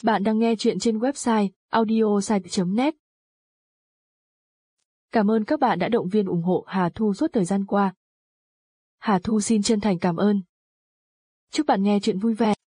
Bạn đang nghe chuyện trên website audiosite.net. Cảm ơn các bạn đã động viên ủng hộ Hà Thu suốt thời gian qua. Hà Thu xin chân thành cảm ơn. Chúc bạn nghe chuyện vui vẻ.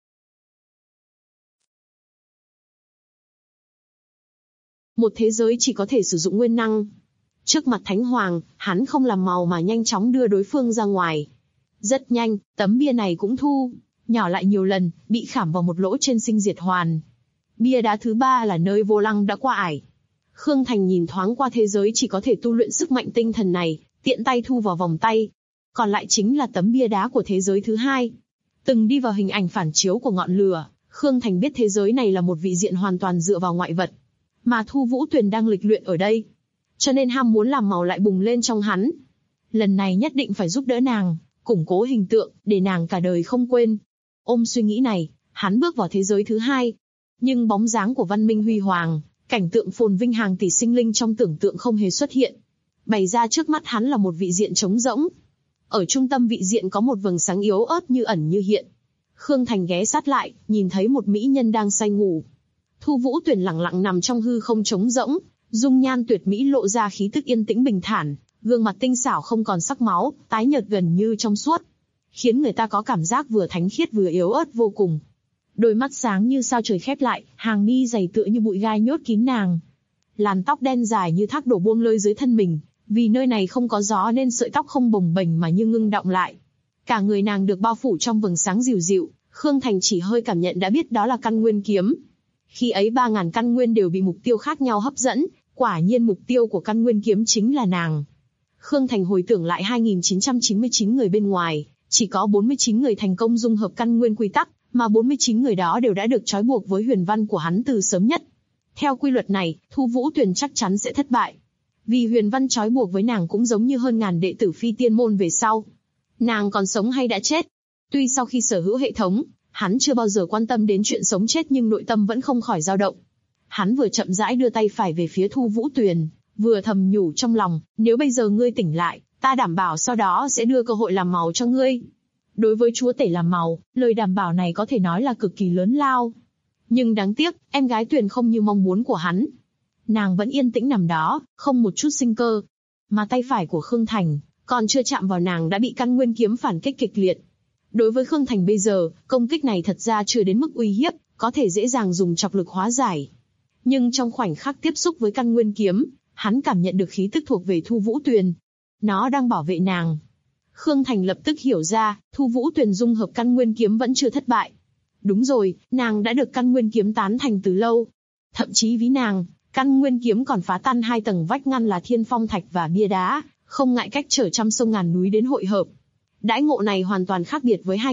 Một thế giới chỉ có thể sử dụng nguyên năng. Trước mặt Thánh Hoàng, hắn không làm màu mà nhanh chóng đưa đối phương ra ngoài. Rất nhanh, tấm bia này cũng thu nhỏ lại nhiều lần, bị khảm vào một lỗ trên sinh diệt hoàn. Bia đá thứ 3 là nơi Vô Lăng đã qua ải. Khương Thành nhìn thoáng qua thế giới chỉ có thể tu luyện sức mạnh tinh thần này, tiện tay thu vào vòng tay. Còn lại chính là tấm bia đá của thế giới thứ 2. Từng đi vào hình ảnh phản chiếu của ngọn lửa, Khương Thành biết thế giới này là một vị diện hoàn toàn dựa vào ngoại vật. Mà Thu Vũ Tuyền đang lịch luyện ở đây. Cho nên ham muốn làm màu lại bùng lên trong hắn. Lần này nhất định phải giúp đỡ nàng, củng cố hình tượng, để nàng cả đời không quên. Ôm suy nghĩ này, hắn bước vào thế giới thứ 2. Nhưng bóng dáng của văn minh huy hoàng, cảnh tượng phồn vinh hàng tỷ sinh linh trong tưởng tượng không hề xuất hiện. Bày ra trước mắt hắn là một vị diện trống rỗng. Ở trung tâm vị diện có một vầng sáng yếu ớt như ẩn như hiện. Khương Thành ghé sát lại, nhìn thấy một mỹ nhân đang say ngủ. Thu Vũ Tuyền lặng lặng nằm trong hư không trống rỗng, dung nhan tuyệt mỹ lộ ra khí tức yên tĩnh bình thản, gương mặt tinh xảo không còn sắc máu, tái nhợt gần như trong suốt, khiến người ta có cảm giác vừa thánh khiết vừa yếu ớt vô cùng. Đôi mắt sáng như sao trời khép lại, hàng mi dày tựa như bụi gai nhốt kín nàng. Làn tóc đen dài như thác đổ buông lơi dưới thân mình, vì nơi này không có gió nên sợi tóc không bồng bềnh mà như ngưng đọng lại. Cả người nàng được bao phủ trong vầng sáng dịu dịu, Khương Thành chỉ hơi cảm nhận đã biết đó là căn nguyên kiếm. Khi ấy 3.000 căn nguyên đều bị mục tiêu khác nhau hấp dẫn, quả nhiên mục tiêu của căn nguyên kiếm chính là nàng. Khương Thành hồi tưởng lại 2.999 người bên ngoài, chỉ có 49 người thành công dung hợp căn nguyên quy tắc, mà 49 người đó đều đã được trói buộc với huyền văn của hắn từ sớm nhất. Theo quy luật này, Thu Vũ Tuyền chắc chắn sẽ thất bại. Vì huyền văn trói buộc với nàng cũng giống như hơn ngàn đệ tử phi tiên môn về sau. Nàng còn sống hay đã chết? Tuy sau khi sở hữu hệ thống, hắn chưa bao giờ quan tâm đến chuyện sống chết nhưng nội tâm vẫn không khỏi dao động. Hắn vừa chậm rãi đưa tay phải về phía Thu Vũ Tuyền, vừa thầm nhủ trong lòng, nếu bây giờ ngươi tỉnh lại, ta đảm bảo sau đó sẽ đưa cơ hội làm màu cho ngươi. Đối với chúa tể làm màu, lời đảm bảo này có thể nói là cực kỳ lớn lao. Nhưng đáng tiếc, em gái Tuyền không như mong muốn của hắn. Nàng vẫn yên tĩnh nằm đó, không một chút sinh cơ. Mà tay phải của Khương Thành, còn chưa chạm vào nàng đã bị căn nguyên kiếm phản kích kịch liệt. Đối với Khương Thành bây giờ, công kích này thật ra chưa đến mức uy hiếp, có thể dễ dàng dùng chọc lực hóa giải. Nhưng trong khoảnh khắc tiếp xúc với căn nguyên kiếm, hắn cảm nhận được khí tức thuộc về Thu Vũ Tuyền. Nó đang bảo vệ nàng. Khương Thành lập tức hiểu ra, Thu Vũ Tuyền dung hợp căn nguyên kiếm vẫn chưa thất bại. Đúng rồi, nàng đã được căn nguyên kiếm tán thành từ lâu. Thậm chí ví nàng, căn nguyên kiếm còn phá tan 2 tầng vách ngăn là thiên phong thạch và bia đá, không ngại cách trở trăm sông ngàn núi đến hội hợp. Đãi ngộ này hoàn toàn khác biệt với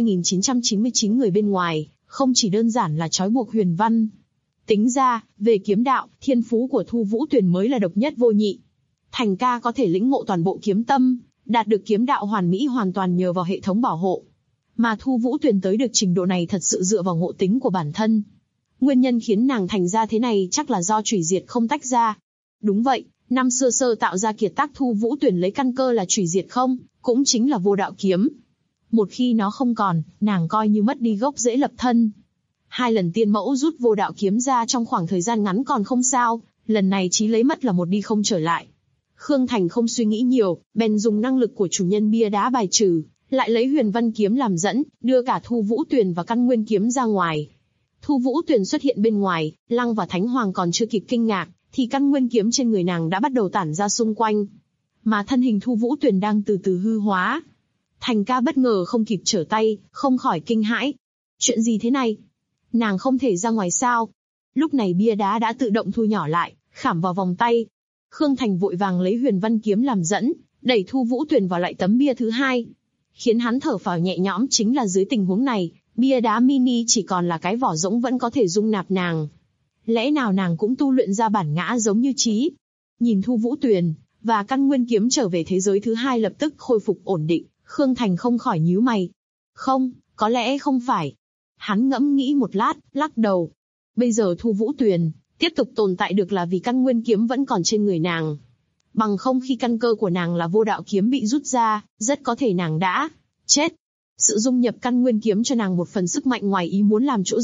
2.999 người bên ngoài, không chỉ đơn giản là trói buộc huyền văn. Tính ra, về kiếm đạo, thiên phú của Thu Vũ Tuyền mới là độc nhất vô nhị. Thành ca có thể lĩnh ngộ toàn bộ kiếm tâm, đạt được kiếm đạo hoàn mỹ hoàn toàn nhờ vào hệ thống bảo hộ. Mà Thu Vũ Tuyền tới được trình độ này thật sự dựa vào ngộ tính của bản thân. Nguyên nhân khiến nàng thành ra thế này chắc là do chủy diệt không tách ra. Đúng vậy, năm xưa sơ tạo ra kiệt tác Thu Vũ Tuyền lấy căn cơ là chủy diệt không, cũng chính là vô đạo kiếm. Một khi nó không còn, nàng coi như mất đi gốc rễ lập thân. 2 lần tiên mẫu rút vô đạo kiếm ra trong khoảng thời gian ngắn còn không sao, lần này chí lấy mất là một đi không trở lại. Khương Thành không suy nghĩ nhiều, bèn dùng năng lực của chủ nhân bia đá bài trừ, lại lấy huyền văn kiếm làm dẫn, đưa cả Thu Vũ Tuyền và căn nguyên kiếm ra ngoài. Thu Vũ Tuyền xuất hiện bên ngoài, Lăng và Thánh Hoàng còn chưa kịp kinh ngạc, thì căn nguyên kiếm trên người nàng đã bắt đầu tản ra xung quanh. Mà thân hình Thu Vũ Tuyền đang từ từ hư hóa. Thành ca bất ngờ không kịp trở tay, không khỏi kinh hãi. Chuyện gì thế này? Nàng không thể ra ngoài sao? Lúc này bia đá đã tự động thu nhỏ lại, khảm vào vòng tay. Khương Thành vội vàng lấy huyền văn kiếm làm dẫn, đẩy Thu Vũ Tuyền vào lại tấm bia thứ 2. Khiến hắn thở phào nhẹ nhõm chính là dưới tình huống này, bia đá mini chỉ còn là cái vỏ rỗng vẫn có thể dung nạp nàng. Lẽ nào nàng cũng tu luyện ra bản ngã giống như Chí? Nhìn Thu Vũ Tuyền và căn nguyên kiếm trở về thế giới thứ 2 lập tức khôi phục ổn định, Khương Thành không khỏi nhíu mày. Không, có lẽ không phải. Hắn ngẫm nghĩ một lát, lắc đầu. Bây giờ Thu Vũ Tuyền tiếp tục tồn tại được là vì căn nguyên kiếm vẫn còn trên người nàng. Bằng không khi căn cơ của nàng là vô đạo kiếm bị rút ra, rất có thể nàng đã chết. Sự dung nhập căn nguyên kiếm cho nàng một phần sức mạnh ngoài ý muốn làm chỗ dựa,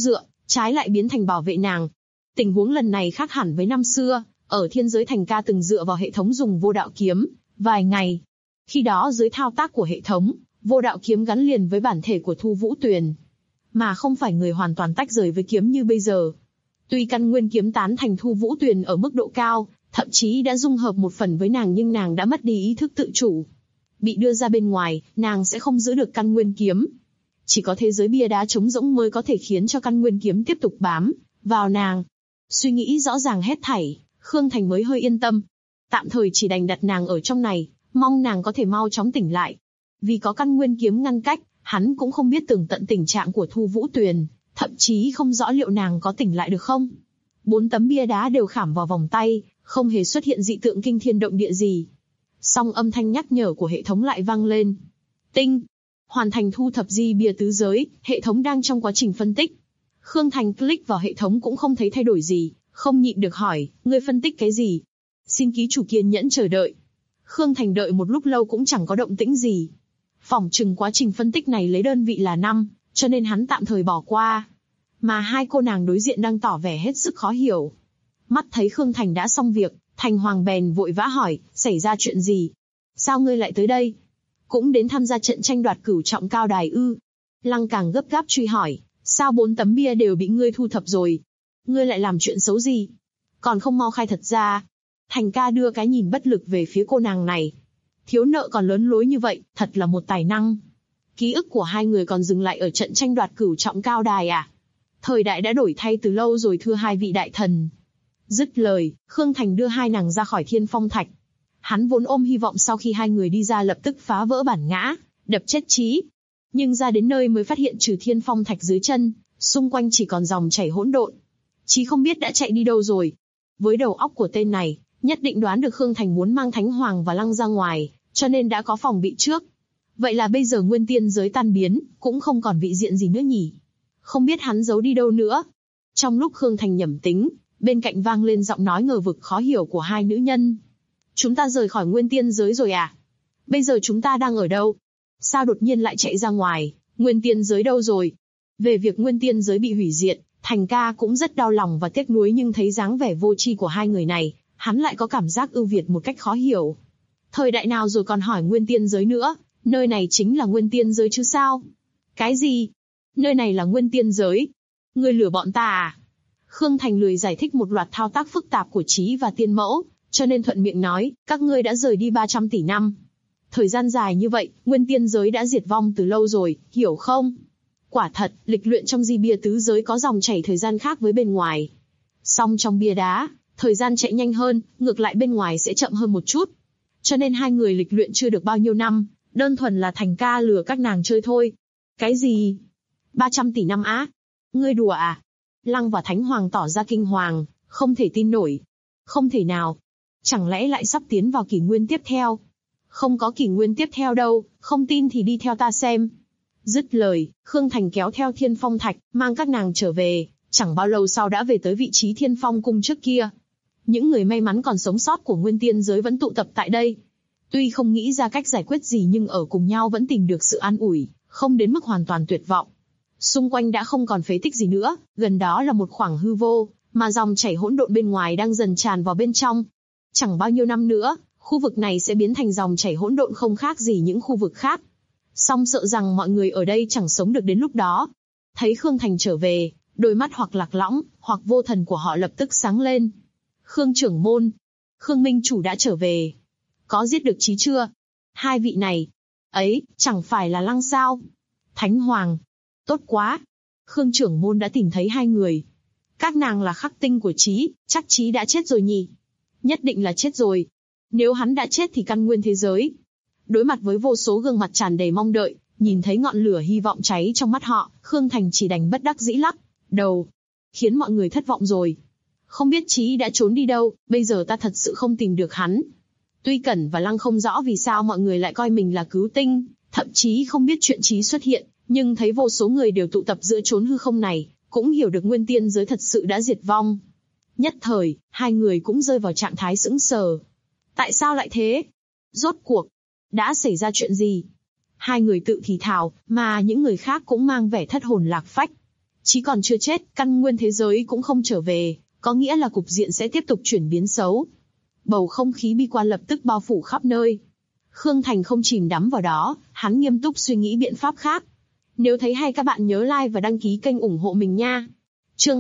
trái lại biến thành bảo vệ nàng. Tình huống lần này khác hẳn với năm xưa, ở thiên giới Thành Ca từng dựa vào hệ thống dùng vô đạo kiếm, vài ngày. Khi đó dưới thao tác của hệ thống, vô đạo kiếm gắn liền với bản thể của Thu Vũ Tuyền, mà không phải người hoàn toàn tách rời với kiếm như bây giờ. Tuy căn nguyên kiếm tán thành Thu Vũ Tuyền ở mức độ cao, thậm chí đã dung hợp một phần với nàng, nhưng nàng đã mất đi ý thức tự chủ. Bị đưa ra bên ngoài, nàng sẽ không giữ được căn nguyên kiếm. Chỉ có thế giới bia đá trống rỗng mới có thể khiến cho căn nguyên kiếm tiếp tục bám vào nàng. Suy nghĩ rõ ràng hết thảy, Khương Thành mới hơi yên tâm. Tạm thời chỉ đành đặt nàng ở trong này, mong nàng có thể mau chóng tỉnh lại. Vì có căn nguyên kiếm ngăn cách, hắn cũng không biết tường tận tình trạng của Thu Vũ Tuyền, thậm chí không rõ liệu nàng có tỉnh lại được không. 4 tấm bia đá đều khảm vào vòng tay, không hề xuất hiện dị tượng kinh thiên động địa gì. Song âm thanh nhắc nhở của hệ thống lại vang lên. Tinh! Hoàn thành thu thập di bia tứ giới, hệ thống đang trong quá trình phân tích. Khương Thành click vào hệ thống cũng không thấy thay đổi gì, không nhịn được hỏi, ngươi phân tích cái gì? Xin ký chủ kiên nhẫn chờ đợi. Khương Thành đợi một lúc lâu cũng chẳng có động tĩnh gì. Phỏng chừng quá trình phân tích này lấy đơn vị là 5, cho nên hắn tạm thời bỏ qua. Mà hai cô nàng đối diện đang tỏ vẻ hết sức khó hiểu. Mắt thấy Khương Thành đã xong việc, Thành Hoàng bèn vội vã hỏi, xảy ra chuyện gì? Sao ngươi lại tới đây? Cũng đến tham gia trận tranh đoạt cửu trọng cao đài ư? Lăng càng gấp gáp truy hỏi, sao 4 tấm bia đều bị ngươi thu thập rồi? Ngươi lại làm chuyện xấu gì? Còn không mau khai thật ra. Thành ca đưa cái nhìn bất lực về phía cô nàng này. Thiếu nợ còn lớn lối như vậy, thật là một tài năng. Ký ức của hai người còn dừng lại ở trận tranh đoạt cửu trọng cao đài à? Thời đại đã đổi thay từ lâu rồi thưa hai vị đại thần. Dứt lời, Khương Thành đưa hai nàng ra khỏi Thiên Phong Thạch. Hắn vốn ôm hy vọng sau khi hai người đi ra lập tức phá vỡ bản ngã, đập chết Chí. Nhưng ra đến nơi mới phát hiện trừ Thiên Phong Thạch dưới chân, xung quanh chỉ còn dòng chảy hỗn độn. Chí không biết đã chạy đi đâu rồi. Với đầu óc của tên này, nhất định đoán được Khương Thành muốn mang Thánh Hoàng và Lăng ra ngoài, cho nên đã có phòng bị trước. Vậy là bây giờ nguyên tiên giới tan biến, cũng không còn vị diện gì nữa nhỉ? Không biết hắn giấu đi đâu nữa. Trong lúc Khương Thành nhẩm tính, bên cạnh vang lên giọng nói ngờ vực khó hiểu của hai nữ nhân. Chúng ta rời khỏi nguyên tiên giới rồi à? Bây giờ chúng ta đang ở đâu? Sao đột nhiên lại chạy ra ngoài? Nguyên tiên giới đâu rồi? Về việc nguyên tiên giới bị hủy diệt, Thành ca cũng rất đau lòng và tiếc nuối, nhưng thấy dáng vẻ vô tri của hai người này, hắn lại có cảm giác ưu việt một cách khó hiểu. Thời đại nào rồi còn hỏi nguyên tiên giới nữa? Nơi này chính là nguyên tiên giới chứ sao? Cái gì? Nơi này là nguyên tiên giới? Ngươi lừa bọn ta à? Khương Thành lười giải thích một loạt thao tác phức tạp của Chí và Tiên Mẫu, cho nên thuận miệng nói, các ngươi đã rời đi 300 tỷ năm. Thời gian dài như vậy, nguyên tiên giới đã diệt vong từ lâu rồi, hiểu không? Quả thật, lịch luyện trong di bia tứ giới có dòng chảy thời gian khác với bên ngoài. Song trong bia đá, thời gian chạy nhanh hơn, ngược lại bên ngoài sẽ chậm hơn một chút. Cho nên hai người lịch luyện chưa được bao nhiêu năm, đơn thuần là Thành ca lừa các nàng chơi thôi. Cái gì? 300 tỷ năm á? Ngươi đùa à? Lăng và Thánh Hoàng tỏ ra kinh hoàng, không thể tin nổi. Không thể nào. Chẳng lẽ lại sắp tiến vào kỷ nguyên tiếp theo? Không có kỷ nguyên tiếp theo đâu, không tin thì đi theo ta xem. Dứt lời, Khương Thành kéo theo Thiên Phong Thạch, mang các nàng trở về, chẳng bao lâu sau đã về tới vị trí Thiên Phong cung trước kia. Những người may mắn còn sống sót của nguyên tiên giới vẫn tụ tập tại đây. Tuy không nghĩ ra cách giải quyết gì nhưng ở cùng nhau vẫn tìm được sự an ủi, không đến mức hoàn toàn tuyệt vọng. Xung quanh đã không còn phế tích gì nữa, gần đó là một khoảng hư vô, mà dòng chảy hỗn độn bên ngoài đang dần tràn vào bên trong. Chẳng bao nhiêu năm nữa, khu vực này sẽ biến thành dòng chảy hỗn độn không khác gì những khu vực khác. Song sợ rằng mọi người ở đây chẳng sống được đến lúc đó. Thấy Khương Thành trở về, đôi mắt hoặc lạc lõng, hoặc vô thần của họ lập tức sáng lên. Khương trưởng môn, Khương Minh chủ đã trở về. Có giết được Chí chưa? Hai vị này, ấy, chẳng phải là Lăng sao? Thánh Hoàng, tốt quá. Khương trưởng môn đã tìm thấy hai người. Các nàng là khắc tinh của Chí, chắc Chí đã chết rồi nhỉ? Nhất định là chết rồi. Nếu hắn đã chết thì căn nguyên thế giới. Đối mặt với vô số gương mặt tràn đầy mong đợi, nhìn thấy ngọn lửa hy vọng cháy trong mắt họ, Khương Thành chỉ đành bất đắc dĩ lắc đầu, khiến mọi người thất vọng rồi. Không biết Chí đã trốn đi đâu, bây giờ ta thật sự không tìm được hắn. Tuy Cẩn và Lăng không rõ vì sao mọi người lại coi mình là cứu tinh, thậm chí không biết chuyện Chí xuất hiện, nhưng thấy vô số người đều tụ tập giữa chốn hư không này, cũng hiểu được nguyên tiên giới thật sự đã diệt vong. Nhất thời, hai người cũng rơi vào trạng thái sững sờ. Tại sao lại thế? Rốt cuộc, đã xảy ra chuyện gì? Hai người tự thì thào, mà những người khác cũng mang vẻ thất hồn lạc phách. Chí còn chưa chết, căn nguyên thế giới cũng không trở về, có nghĩa là cục diện sẽ tiếp tục chuyển biến xấu. Bầu không khí bi quan lập tức bao phủ khắp nơi. Khương Thành không chìm đắm vào đó, hắn nghiêm túc suy nghĩ biện pháp khác. Nếu thấy hay các bạn nhớ like và đăng ký kênh ủng hộ mình nha. Chương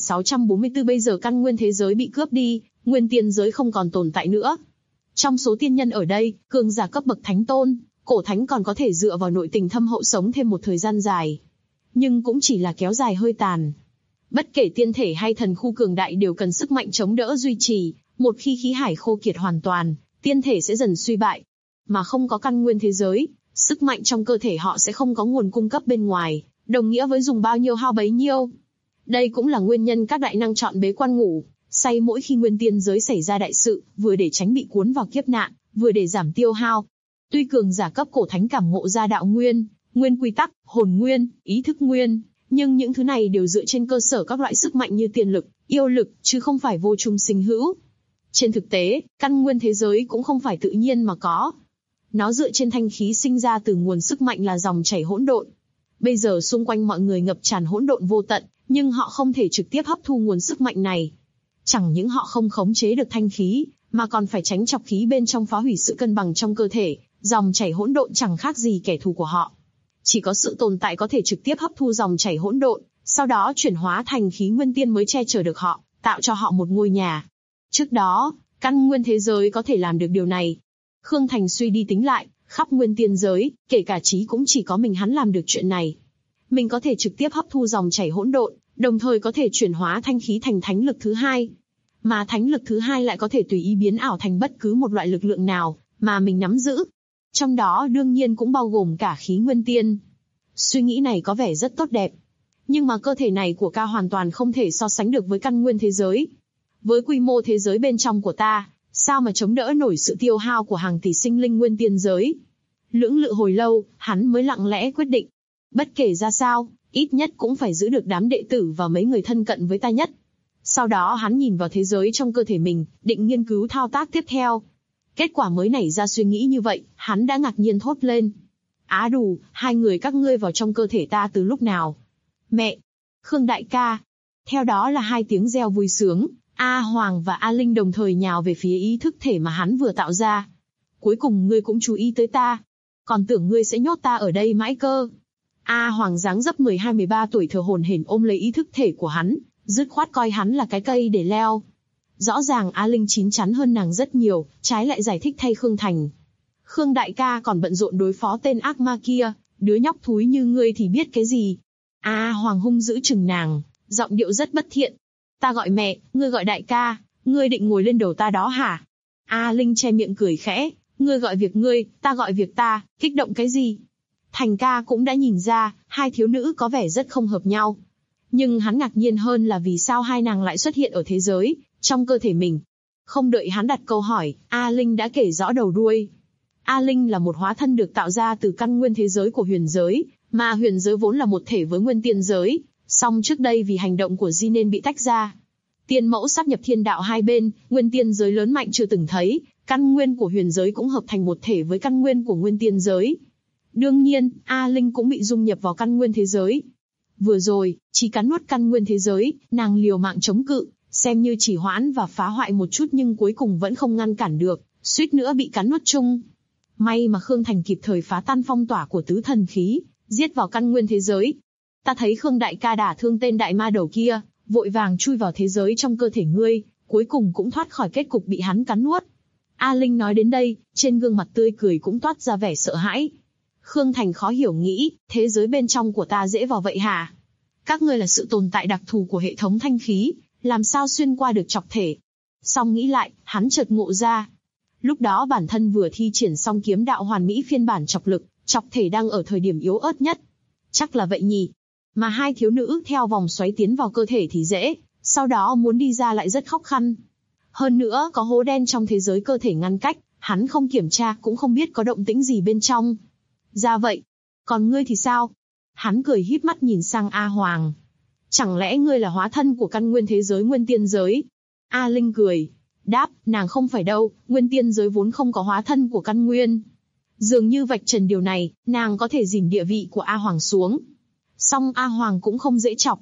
2644 bây giờ căn nguyên thế giới bị cướp đi, nguyên tiên giới không còn tồn tại nữa. Trong số tiên nhân ở đây, cường giả cấp bậc thánh tôn, cổ thánh còn có thể dựa vào nội tình thâm hậu sống thêm một thời gian dài. Nhưng cũng chỉ là kéo dài hơi tàn. Bất kể tiên thể hay thần khu cường đại đều cần sức mạnh chống đỡ duy trì, một khi khí hải khô kiệt hoàn toàn, tiên thể sẽ dần suy bại. Mà không có căn nguyên thế giới, sức mạnh trong cơ thể họ sẽ không có nguồn cung cấp bên ngoài, đồng nghĩa với dùng bao nhiêu hao bấy nhiêu. Đây cũng là nguyên nhân các đại năng chọn bế quan ngủ, say mỗi khi nguyên tiên giới xảy ra đại sự, vừa để tránh bị cuốn vào kiếp nạn, vừa để giảm tiêu hao. Tuy cường giả cấp cổ thánh cảm ngộ ra đạo nguyên, nguyên quy tắc, hồn nguyên, ý thức nguyên, nhưng những thứ này đều dựa trên cơ sở các loại sức mạnh như tiền lực, yêu lực, chứ không phải vô chung sinh hữu. Trên thực tế, căn nguyên thế giới cũng không phải tự nhiên mà có. Nó dựa trên thanh khí sinh ra từ nguồn sức mạnh là dòng chảy hỗn độn. Bây giờ xung quanh mọi người ngập tràn hỗn độn vô tận, nhưng họ không thể trực tiếp hấp thu nguồn sức mạnh này. Chẳng những họ không khống chế được thanh khí, mà còn phải tránh chọc khí bên trong phá hủy sự cân bằng trong cơ thể, dòng chảy hỗn độn chẳng khác gì kẻ thù của họ. Chỉ có sự tồn tại có thể trực tiếp hấp thu dòng chảy hỗn độn, sau đó chuyển hóa thành khí nguyên tiên mới che chở được họ, tạo cho họ một ngôi nhà. Trước đó, căn nguyên thế giới có thể làm được điều này. Khương Thành suy đi tính lại, khắp nguyên tiên giới, kể cả Chí cũng chỉ có mình hắn làm được chuyện này. Mình có thể trực tiếp hấp thu dòng chảy hỗn độn, đồng thời có thể chuyển hóa thanh khí thành thánh lực thứ hai. Mà thánh lực thứ hai lại có thể tùy ý biến ảo thành bất cứ một loại lực lượng nào mà mình nắm giữ. Trong đó đương nhiên cũng bao gồm cả khí nguyên tiên. Suy nghĩ này có vẻ rất tốt đẹp. Nhưng mà cơ thể này của ca hoàn toàn không thể so sánh được với căn nguyên thế giới. Với quy mô thế giới bên trong của ta, sao mà chống đỡ nổi sự tiêu hao của hàng tỷ sinh linh nguyên tiên giới? Lưỡng lự hồi lâu, hắn mới lặng lẽ quyết định. Bất kể ra sao, ít nhất cũng phải giữ được đám đệ tử và mấy người thân cận với ta nhất. Sau đó hắn nhìn vào thế giới trong cơ thể mình, định nghiên cứu thao tác tiếp theo. Kết quả mới nảy ra suy nghĩ như vậy, hắn đã ngạc nhiên thốt lên. Á đù, hai người các ngươi vào trong cơ thể ta từ lúc nào? Mẹ! Khương đại ca! Theo đó là hai tiếng reo vui sướng, A Hoàng và A Linh đồng thời nhào về phía ý thức thể mà hắn vừa tạo ra. Cuối cùng ngươi cũng chú ý tới ta. Còn tưởng ngươi sẽ nhốt ta ở đây mãi cơ. A Hoàng dáng dấp 12-13 tuổi thở hổn hển ôm lấy ý thức thể của hắn, dứt khoát coi hắn là cái cây để leo. Rõ ràng A Linh chín chắn hơn nàng rất nhiều, trái lại giải thích thay Khương Thành. Khương đại ca còn bận rộn đối phó tên ác ma kia, đứa nhóc thúi như ngươi thì biết cái gì. A Hoàng hung dữ chừng nàng, giọng điệu rất bất thiện. Ta gọi mẹ, ngươi gọi đại ca, ngươi định ngồi lên đầu ta đó hả? A Linh che miệng cười khẽ, ngươi gọi việc ngươi, ta gọi việc ta, kích động cái gì? Thành ca cũng đã nhìn ra, hai thiếu nữ có vẻ rất không hợp nhau. Nhưng hắn ngạc nhiên hơn là vì sao hai nàng lại xuất hiện ở thế giới, trong cơ thể mình. Không đợi hắn đặt câu hỏi, A Linh đã kể rõ đầu đuôi. A Linh là một hóa thân được tạo ra từ căn nguyên thế giới của huyền giới, mà huyền giới vốn là một thể với nguyên tiên giới, song trước đây vì hành động của Di nên bị tách ra. Tiên mẫu sáp nhập thiên đạo hai bên, nguyên tiên giới lớn mạnh chưa từng thấy, căn nguyên của huyền giới cũng hợp thành một thể với căn nguyên của nguyên tiên giới. Đương nhiên, A Linh cũng bị dung nhập vào căn nguyên thế giới. Vừa rồi, chỉ cắn nuốt căn nguyên thế giới, nàng liều mạng chống cự, xem như chỉ hoãn và phá hoại một chút nhưng cuối cùng vẫn không ngăn cản được, suýt nữa bị cắn nuốt chung. May mà Khương Thành kịp thời phá tan phong tỏa của tứ thần khí, giết vào căn nguyên thế giới. Ta thấy Khương đại ca đả thương tên đại ma đầu kia, vội vàng chui vào thế giới trong cơ thể ngươi, cuối cùng cũng thoát khỏi kết cục bị hắn cắn nuốt. A Linh nói đến đây, trên gương mặt tươi cười cũng toát ra vẻ sợ hãi. Khương Thành khó hiểu nghĩ, thế giới bên trong của ta dễ vào vậy hả? Các ngươi là sự tồn tại đặc thù của hệ thống thanh khí, làm sao xuyên qua được chọc thể? Xong nghĩ lại, hắn chợt ngộ ra. Lúc đó bản thân vừa thi triển xong kiếm đạo hoàn mỹ phiên bản chọc lực, chọc thể đang ở thời điểm yếu ớt nhất. Chắc là vậy nhỉ? Mà hai thiếu nữ theo vòng xoáy tiến vào cơ thể thì dễ, sau đó muốn đi ra lại rất khó khăn. Hơn nữa có hố đen trong thế giới cơ thể ngăn cách, hắn không kiểm tra cũng không biết có động tĩnh gì bên trong. Ra vậy. Còn ngươi thì sao? Hắn cười híp mắt nhìn sang A Hoàng. Chẳng lẽ ngươi là hóa thân của căn nguyên thế giới nguyên tiên giới? A Linh cười. Đáp, nàng không phải đâu, nguyên tiên giới vốn không có hóa thân của căn nguyên. Dường như vạch trần điều này, nàng có thể dìm địa vị của A Hoàng xuống. Song A Hoàng cũng không dễ chọc.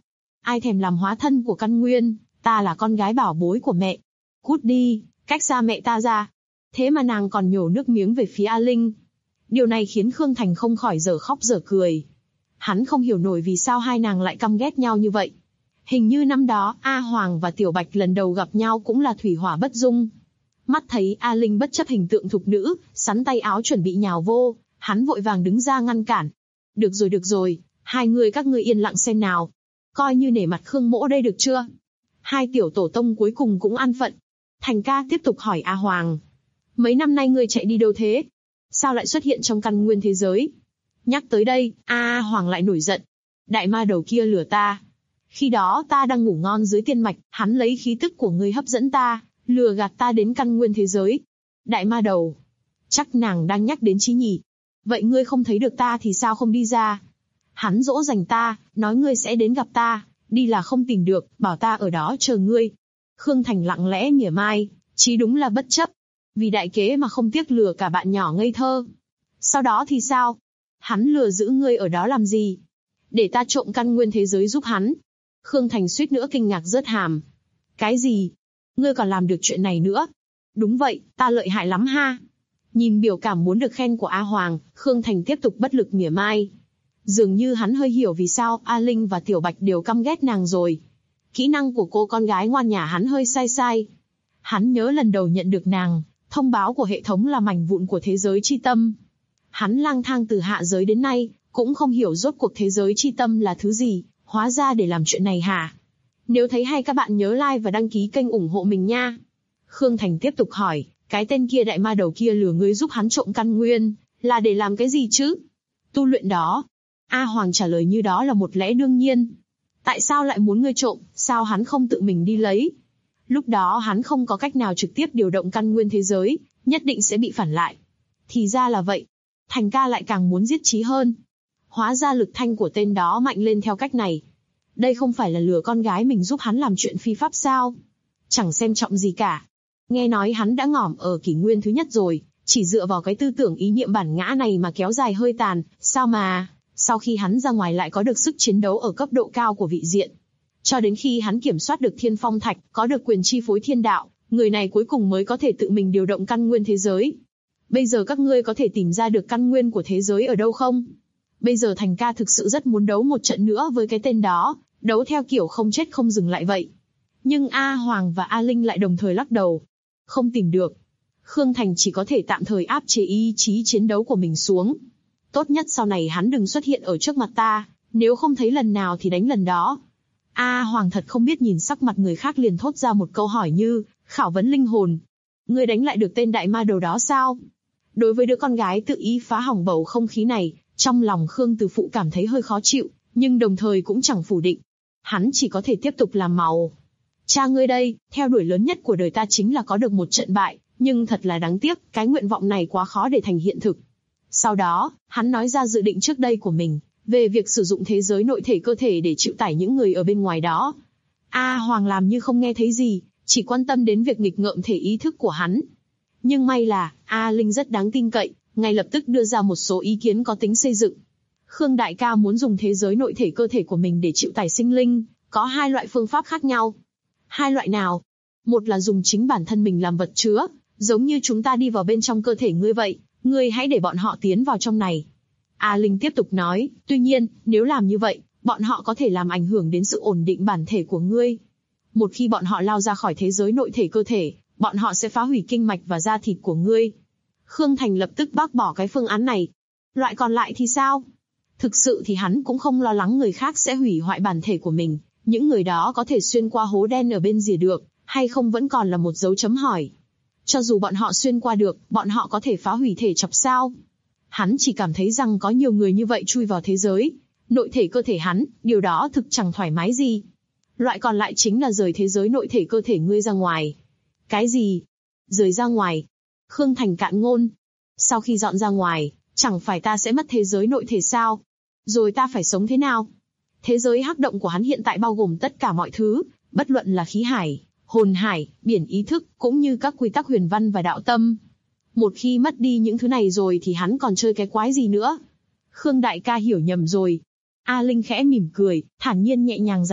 Ai thèm làm hóa thân của căn nguyên, ta là con gái bảo bối của mẹ. Cút đi, cách xa mẹ ta ra. Thế mà nàng còn nhổ nước miếng về phía A Linh. Điều này khiến Khương Thành không khỏi dở khóc dở cười. Hắn không hiểu nổi vì sao hai nàng lại căm ghét nhau như vậy. Hình như năm đó A Hoàng và Tiểu Bạch lần đầu gặp nhau cũng là thủy hỏa bất dung. Mắt thấy A Linh bất chấp hình tượng thục nữ, sắn tay áo chuẩn bị nhào vô, hắn vội vàng đứng ra ngăn cản. Được rồi, hai người các ngươi yên lặng xem nào. Coi như nể mặt Khương mỗ đây được chưa? Hai tiểu tổ tông cuối cùng cũng an phận. Thành ca tiếp tục hỏi A Hoàng. Mấy năm nay ngươi chạy đi đâu thế? Sao lại xuất hiện trong căn nguyên thế giới? Nhắc tới đây, A Hoàng lại nổi giận. Đại ma đầu kia lừa ta. Khi đó ta đang ngủ ngon dưới tiên mạch, hắn lấy khí tức của ngươi hấp dẫn ta, lừa gạt ta đến căn nguyên thế giới. Đại ma đầu. Chắc nàng đang nhắc đến Chí nhỉ? Vậy ngươi không thấy được ta thì sao không đi ra? Hắn dỗ dành ta, nói ngươi sẽ đến gặp ta, đi là không tìm được, bảo ta ở đó chờ ngươi. Khương Thành lặng lẽ mỉa mai, Chí đúng là bất chấp. Vì đại kế mà không tiếc lừa cả bạn nhỏ ngây thơ. Sau đó thì sao? Hắn lừa giữ ngươi ở đó làm gì? Để ta trộm căn nguyên thế giới giúp hắn. Khương Thành suýt nữa kinh ngạc rớt hàm. Cái gì? Ngươi còn làm được chuyện này nữa? Đúng vậy, ta lợi hại lắm ha. Nhìn biểu cảm muốn được khen của A Hoàng, Khương Thành tiếp tục bất lực mỉa mai. Dường như hắn hơi hiểu vì sao A Linh và Tiểu Bạch đều căm ghét nàng rồi. Kỹ năng của cô con gái ngoan nhà hắn hơi sai. Hắn nhớ lần đầu nhận được nàng, thông báo của hệ thống là mảnh vụn của thế giới chi tâm. Hắn lang thang từ hạ giới đến nay, cũng không hiểu rốt cuộc thế giới chi tâm là thứ gì, hóa ra để làm chuyện này hả? Nếu thấy hay các bạn nhớ like và đăng ký kênh ủng hộ mình nha. Khương Thành tiếp tục hỏi, cái tên kia đại ma đầu kia lừa ngươi giúp hắn trộm căn nguyên, là để làm cái gì chứ? Tu luyện đó. A Hoàng trả lời như đó là một lẽ đương nhiên. Tại sao lại muốn ngươi trộm, sao hắn không tự mình đi lấy? Lúc đó hắn không có cách nào trực tiếp điều động căn nguyên thế giới, nhất định sẽ bị phản lại. Thì ra là vậy. Thành ca lại càng muốn giết Chí hơn. Hóa ra lực thanh của tên đó mạnh lên theo cách này. Đây không phải là lừa con gái mình giúp hắn làm chuyện phi pháp sao? Chẳng xem trọng gì cả. Nghe nói hắn đã ngỏm ở kỷ nguyên thứ nhất rồi, chỉ dựa vào cái tư tưởng ý niệm bản ngã này mà kéo dài hơi tàn, sao mà, sau khi hắn ra ngoài lại có được sức chiến đấu ở cấp độ cao của vị diện. Cho đến khi hắn kiểm soát được Thiên Phong Thạch, có được quyền chi phối thiên đạo, người này cuối cùng mới có thể tự mình điều động căn nguyên thế giới. Bây giờ các ngươi có thể tìm ra được căn nguyên của thế giới ở đâu không? Bây giờ Thành ca thực sự rất muốn đấu một trận nữa với cái tên đó, đấu theo kiểu không chết không dừng lại vậy. Nhưng A Hoàng và A Linh lại đồng thời lắc đầu. Không tìm được. Khương Thành chỉ có thể tạm thời áp chế ý chí chiến đấu của mình xuống. Tốt nhất sau này hắn đừng xuất hiện ở trước mặt ta, nếu không thấy lần nào thì đánh lần đó. A Hoàng thật không biết nhìn sắc mặt người khác liền thốt ra một câu hỏi như, khảo vấn linh hồn. Ngươi đánh lại được tên đại ma đầu đó sao? Đối với đứa con gái tự ý phá hỏng bầu không khí này, trong lòng Khương Từ Phụ cảm thấy hơi khó chịu, nhưng đồng thời cũng chẳng phủ định. Hắn chỉ có thể tiếp tục làm màu. Cha ngươi đây, theo đuổi lớn nhất của đời ta chính là có được một trận bại, nhưng thật là đáng tiếc, cái nguyện vọng này quá khó để thành hiện thực. Sau đó, hắn nói ra dự định trước đây của mình, về việc sử dụng thế giới nội thể cơ thể để chịu tải những người ở bên ngoài đó. A Hoàng làm như không nghe thấy gì, chỉ quan tâm đến việc nghịch ngợm thể ý thức của hắn. Nhưng may là, A Linh rất đáng tin cậy, ngay lập tức đưa ra một số ý kiến có tính xây dựng. Khương đại ca muốn dùng thế giới nội thể cơ thể của mình để chịu tải sinh linh, có hai loại phương pháp khác nhau. Hai loại nào? Một là dùng chính bản thân mình làm vật chứa, giống như chúng ta đi vào bên trong cơ thể ngươi vậy, ngươi hãy để bọn họ tiến vào trong này. A Linh tiếp tục nói, tuy nhiên, nếu làm như vậy, bọn họ có thể làm ảnh hưởng đến sự ổn định bản thể của ngươi. Một khi bọn họ lao ra khỏi thế giới nội thể cơ thể, bọn họ sẽ phá hủy kinh mạch và da thịt của ngươi. Khương Thành lập tức bác bỏ cái phương án này. Loại còn lại thì sao? Thực sự thì hắn cũng không lo lắng người khác sẽ hủy hoại bản thể của mình. Những người đó có thể xuyên qua hố đen ở bên rìa được, hay không vẫn còn là một dấu chấm hỏi. Cho dù bọn họ xuyên qua được, bọn họ có thể phá hủy thể chọc sao? Hắn chỉ cảm thấy rằng có nhiều người như vậy chui vào thế giới nội thể cơ thể hắn, điều đó thực chẳng thoải mái gì. Loại còn lại chính là rời thế giới nội thể cơ thể ngươi ra ngoài. Cái gì? Rời ra ngoài? Khương Thành cạn ngôn. Sau khi dọn ra ngoài, chẳng phải ta sẽ mất thế giới nội thể sao? Rồi ta phải sống thế nào? Thế giới hắc động của hắn hiện tại bao gồm tất cả mọi thứ, bất luận là khí hải, hồn hải, biển ý thức, cũng như các quy tắc huyền văn và đạo tâm. Một khi mất đi những thứ này rồi thì hắn còn chơi cái quái gì nữa? Khương đại ca hiểu nhầm rồi. A Linh khẽ mỉm cười, thản nhiên nhẹ nhàng giải thích,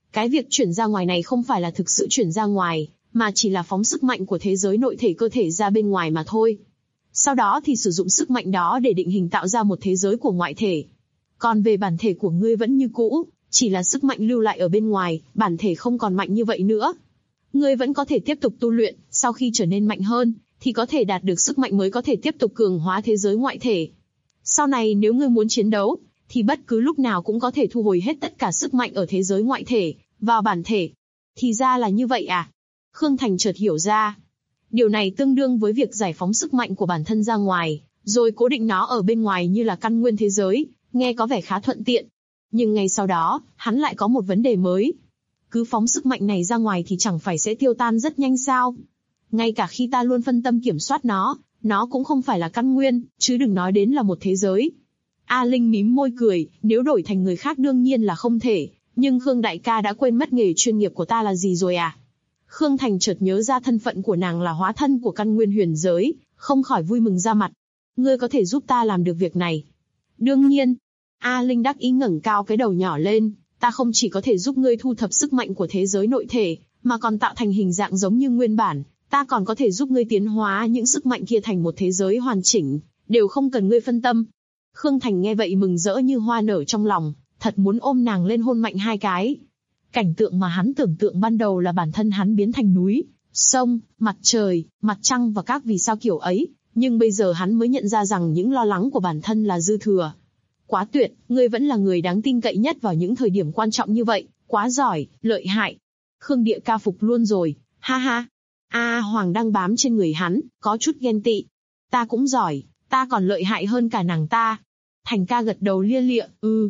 Cái việc chuyển ra ngoài này không phải là thực sự chuyển ra ngoài, mà chỉ là phóng sức mạnh của thế giới nội thể cơ thể ra bên ngoài mà thôi. Sau đó thì sử dụng sức mạnh đó để định hình tạo ra một thế giới của ngoại thể. Còn về bản thể của ngươi vẫn như cũ, chỉ là sức mạnh lưu lại ở bên ngoài, bản thể không còn mạnh như vậy nữa. Ngươi vẫn có thể tiếp tục tu luyện, sau khi trở nên mạnh hơn, thì có thể đạt được sức mạnh mới có thể tiếp tục cường hóa thế giới ngoại thể. Sau này nếu ngươi muốn chiến đấu, thì bất cứ lúc nào cũng có thể thu hồi hết tất cả sức mạnh ở thế giới ngoại thể, vào bản thể. Thì ra là như vậy à? Khương Thành chợt hiểu ra. Điều này tương đương với việc giải phóng sức mạnh của bản thân ra ngoài, rồi cố định nó ở bên ngoài như là căn nguyên thế giới, nghe có vẻ khá thuận tiện. Nhưng ngay sau đó, hắn lại có một vấn đề mới. Cứ phóng sức mạnh này ra ngoài thì chẳng phải sẽ tiêu tan rất nhanh sao? Ngay cả khi ta luôn phân tâm kiểm soát nó cũng không phải là căn nguyên, chứ đừng nói đến là một thế giới. A Linh mím môi cười, nếu đổi thành người khác đương nhiên là không thể, nhưng Khương đại ca đã quên mất nghề chuyên nghiệp của ta là gì rồi à? Khương Thành chợt nhớ ra thân phận của nàng là hóa thân của căn nguyên huyền giới, không khỏi vui mừng ra mặt. Ngươi có thể giúp ta làm được việc này? Đương nhiên. A Linh đắc ý ngẩng cao cái đầu nhỏ lên, ta không chỉ có thể giúp ngươi thu thập sức mạnh của thế giới nội thể, mà còn tạo thành hình dạng giống như nguyên bản, ta còn có thể giúp ngươi tiến hóa những sức mạnh kia thành một thế giới hoàn chỉnh, đều không cần ngươi phân tâm. Khương Thành nghe vậy mừng rỡ như hoa nở trong lòng, thật muốn ôm nàng lên hôn mạnh 2 cái. Cảnh tượng mà hắn tưởng tượng ban đầu là bản thân hắn biến thành núi, sông, mặt trời, mặt trăng và các vì sao kiểu ấy, nhưng bây giờ hắn mới nhận ra rằng những lo lắng của bản thân là dư thừa. Quá tuyệt, ngươi vẫn là người đáng tin cậy nhất vào những thời điểm quan trọng như vậy, quá giỏi, lợi hại. Khương Địa ca phục luôn rồi, ha ha. A Hoàng đang bám trên người hắn, có chút ghen tị. Ta cũng giỏi, ta còn lợi hại hơn cả nàng ta. Thành ca gật đầu lia lịa,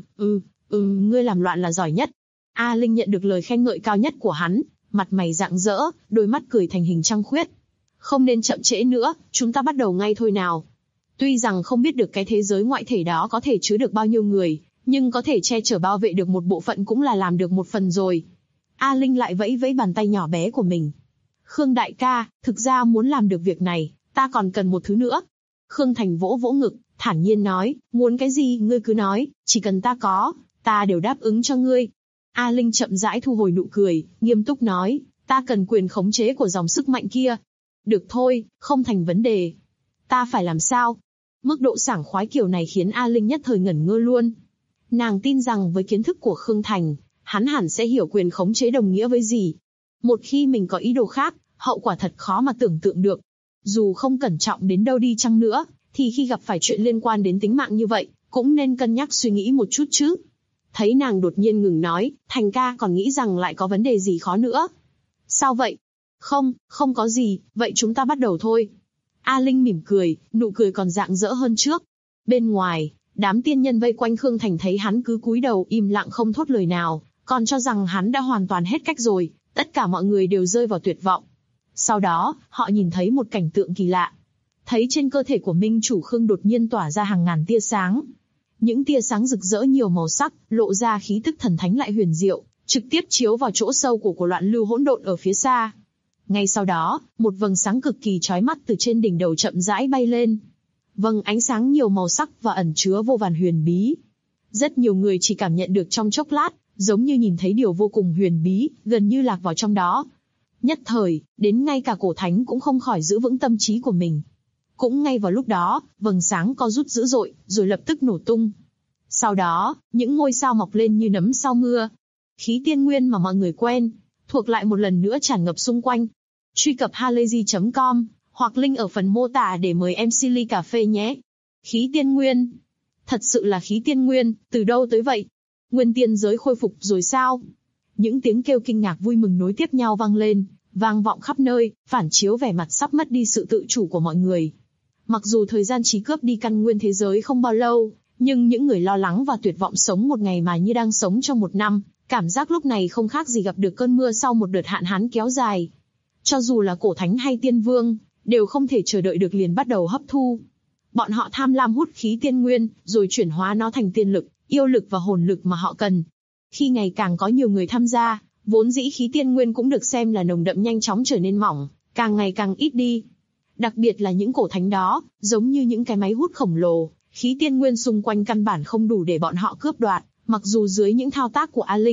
ngươi làm loạn là giỏi nhất. A Linh nhận được lời khen ngợi cao nhất của hắn, mặt mày rạng rỡ, đôi mắt cười thành hình trăng khuyết. Không nên chậm trễ nữa, chúng ta bắt đầu ngay thôi nào. Tuy rằng không biết được cái thế giới ngoại thể đó có thể chứa được bao nhiêu người, nhưng có thể che chở bảo vệ được một bộ phận cũng là làm được một phần rồi. A Linh lại vẫy vẫy bàn tay nhỏ bé của mình. Khương đại ca, thực ra muốn làm được việc này, ta còn cần một thứ nữa. Khương Thành vỗ vỗ ngực, thản nhiên nói, muốn cái gì ngươi cứ nói, chỉ cần ta có, ta đều đáp ứng cho ngươi. A Linh chậm rãi thu hồi nụ cười, nghiêm túc nói, ta cần quyền khống chế của dòng sức mạnh kia. Được thôi, không thành vấn đề. Ta phải làm sao? Mức độ sảng khoái kiểu này khiến A Linh nhất thời ngẩn ngơ luôn. Nàng tin rằng với kiến thức của Khương Thành, hắn hẳn sẽ hiểu quyền khống chế đồng nghĩa với gì. Một khi mình có ý đồ khác, hậu quả thật khó mà tưởng tượng được. Dù không cẩn trọng đến đâu đi chăng nữa, thì khi gặp phải chuyện liên quan đến tính mạng như vậy, cũng nên cân nhắc suy nghĩ một chút chứ. Thấy nàng đột nhiên ngừng nói, Thành ca còn nghĩ rằng lại có vấn đề gì khó nữa. Sao vậy? Không có gì, vậy chúng ta bắt đầu thôi. A Linh mỉm cười, nụ cười còn rạng rỡ hơn trước. Bên ngoài, đám tiên nhân vây quanh Khương Thành thấy hắn cứ cúi đầu im lặng không thốt lời nào, còn cho rằng hắn đã hoàn toàn hết cách rồi, tất cả mọi người đều rơi vào tuyệt vọng. Sau đó, họ nhìn thấy một cảnh tượng kỳ lạ. Thấy trên cơ thể của Minh chủ Khương đột nhiên tỏa ra hàng ngàn tia sáng. Những tia sáng rực rỡ nhiều màu sắc, lộ ra khí tức thần thánh lại huyền diệu, trực tiếp chiếu vào chỗ sâu của loạn lưu hỗn độn ở phía xa. Ngay sau đó, một vầng sáng cực kỳ chói mắt từ trên đỉnh đầu chậm rãi bay lên. Vầng ánh sáng nhiều màu sắc và ẩn chứa vô vàn huyền bí. Rất nhiều người chỉ cảm nhận được trong chốc lát, giống như nhìn thấy điều vô cùng huyền bí, gần như lạc vào trong đó. Nhất thời, đến ngay cả cổ thánh cũng không khỏi giữ vững tâm trí của mình. Cũng ngay vào lúc đó, vầng sáng co rút dữ dội, rồi lập tức nổ tung. Sau đó, những ngôi sao mọc lên như nấm sau mưa. Khí tiên nguyên mà mọi người quen, thuộc lại một lần nữa tràn ngập xung quanh. Truy cập halayzi.com, hoặc link ở phần mô tả để mời MC ly cà phê nhé. Khí tiên nguyên. Thật sự là khí tiên nguyên, từ đâu tới vậy? Nguyên tiên giới khôi phục rồi sao? Những tiếng kêu kinh ngạc vui mừng nối tiếp nhau vang lên, vang vọng khắp nơi, phản chiếu vẻ mặt sắp mất đi sự tự chủ của mọi người. Mặc dù thời gian trí cướp đi căn nguyên thế giới không bao lâu, nhưng những người lo lắng và tuyệt vọng sống một ngày mà như đang sống trong một năm, cảm giác lúc này không khác gì gặp được cơn mưa sau một đợt hạn hán kéo dài. Cho dù là cổ thánh hay tiên vương, đều không thể chờ đợi được liền bắt đầu hấp thu. Bọn họ tham lam hút khí tiên nguyên, rồi chuyển hóa nó thành tiên lực, yêu lực và hồn lực mà họ cần. Khi ngày càng có nhiều người tham gia, vốn dĩ khí tiên nguyên cũng được xem là nồng đậm nhanh chóng trở nên mỏng, càng ngày càng ít đi. Đặc biệt là những cổ thánh đó, giống như những cái máy hút khổng lồ, khí tiên nguyên xung quanh căn bản không đủ để bọn họ cướp đoạt, mặc dù dưới những thao tác của A Linh,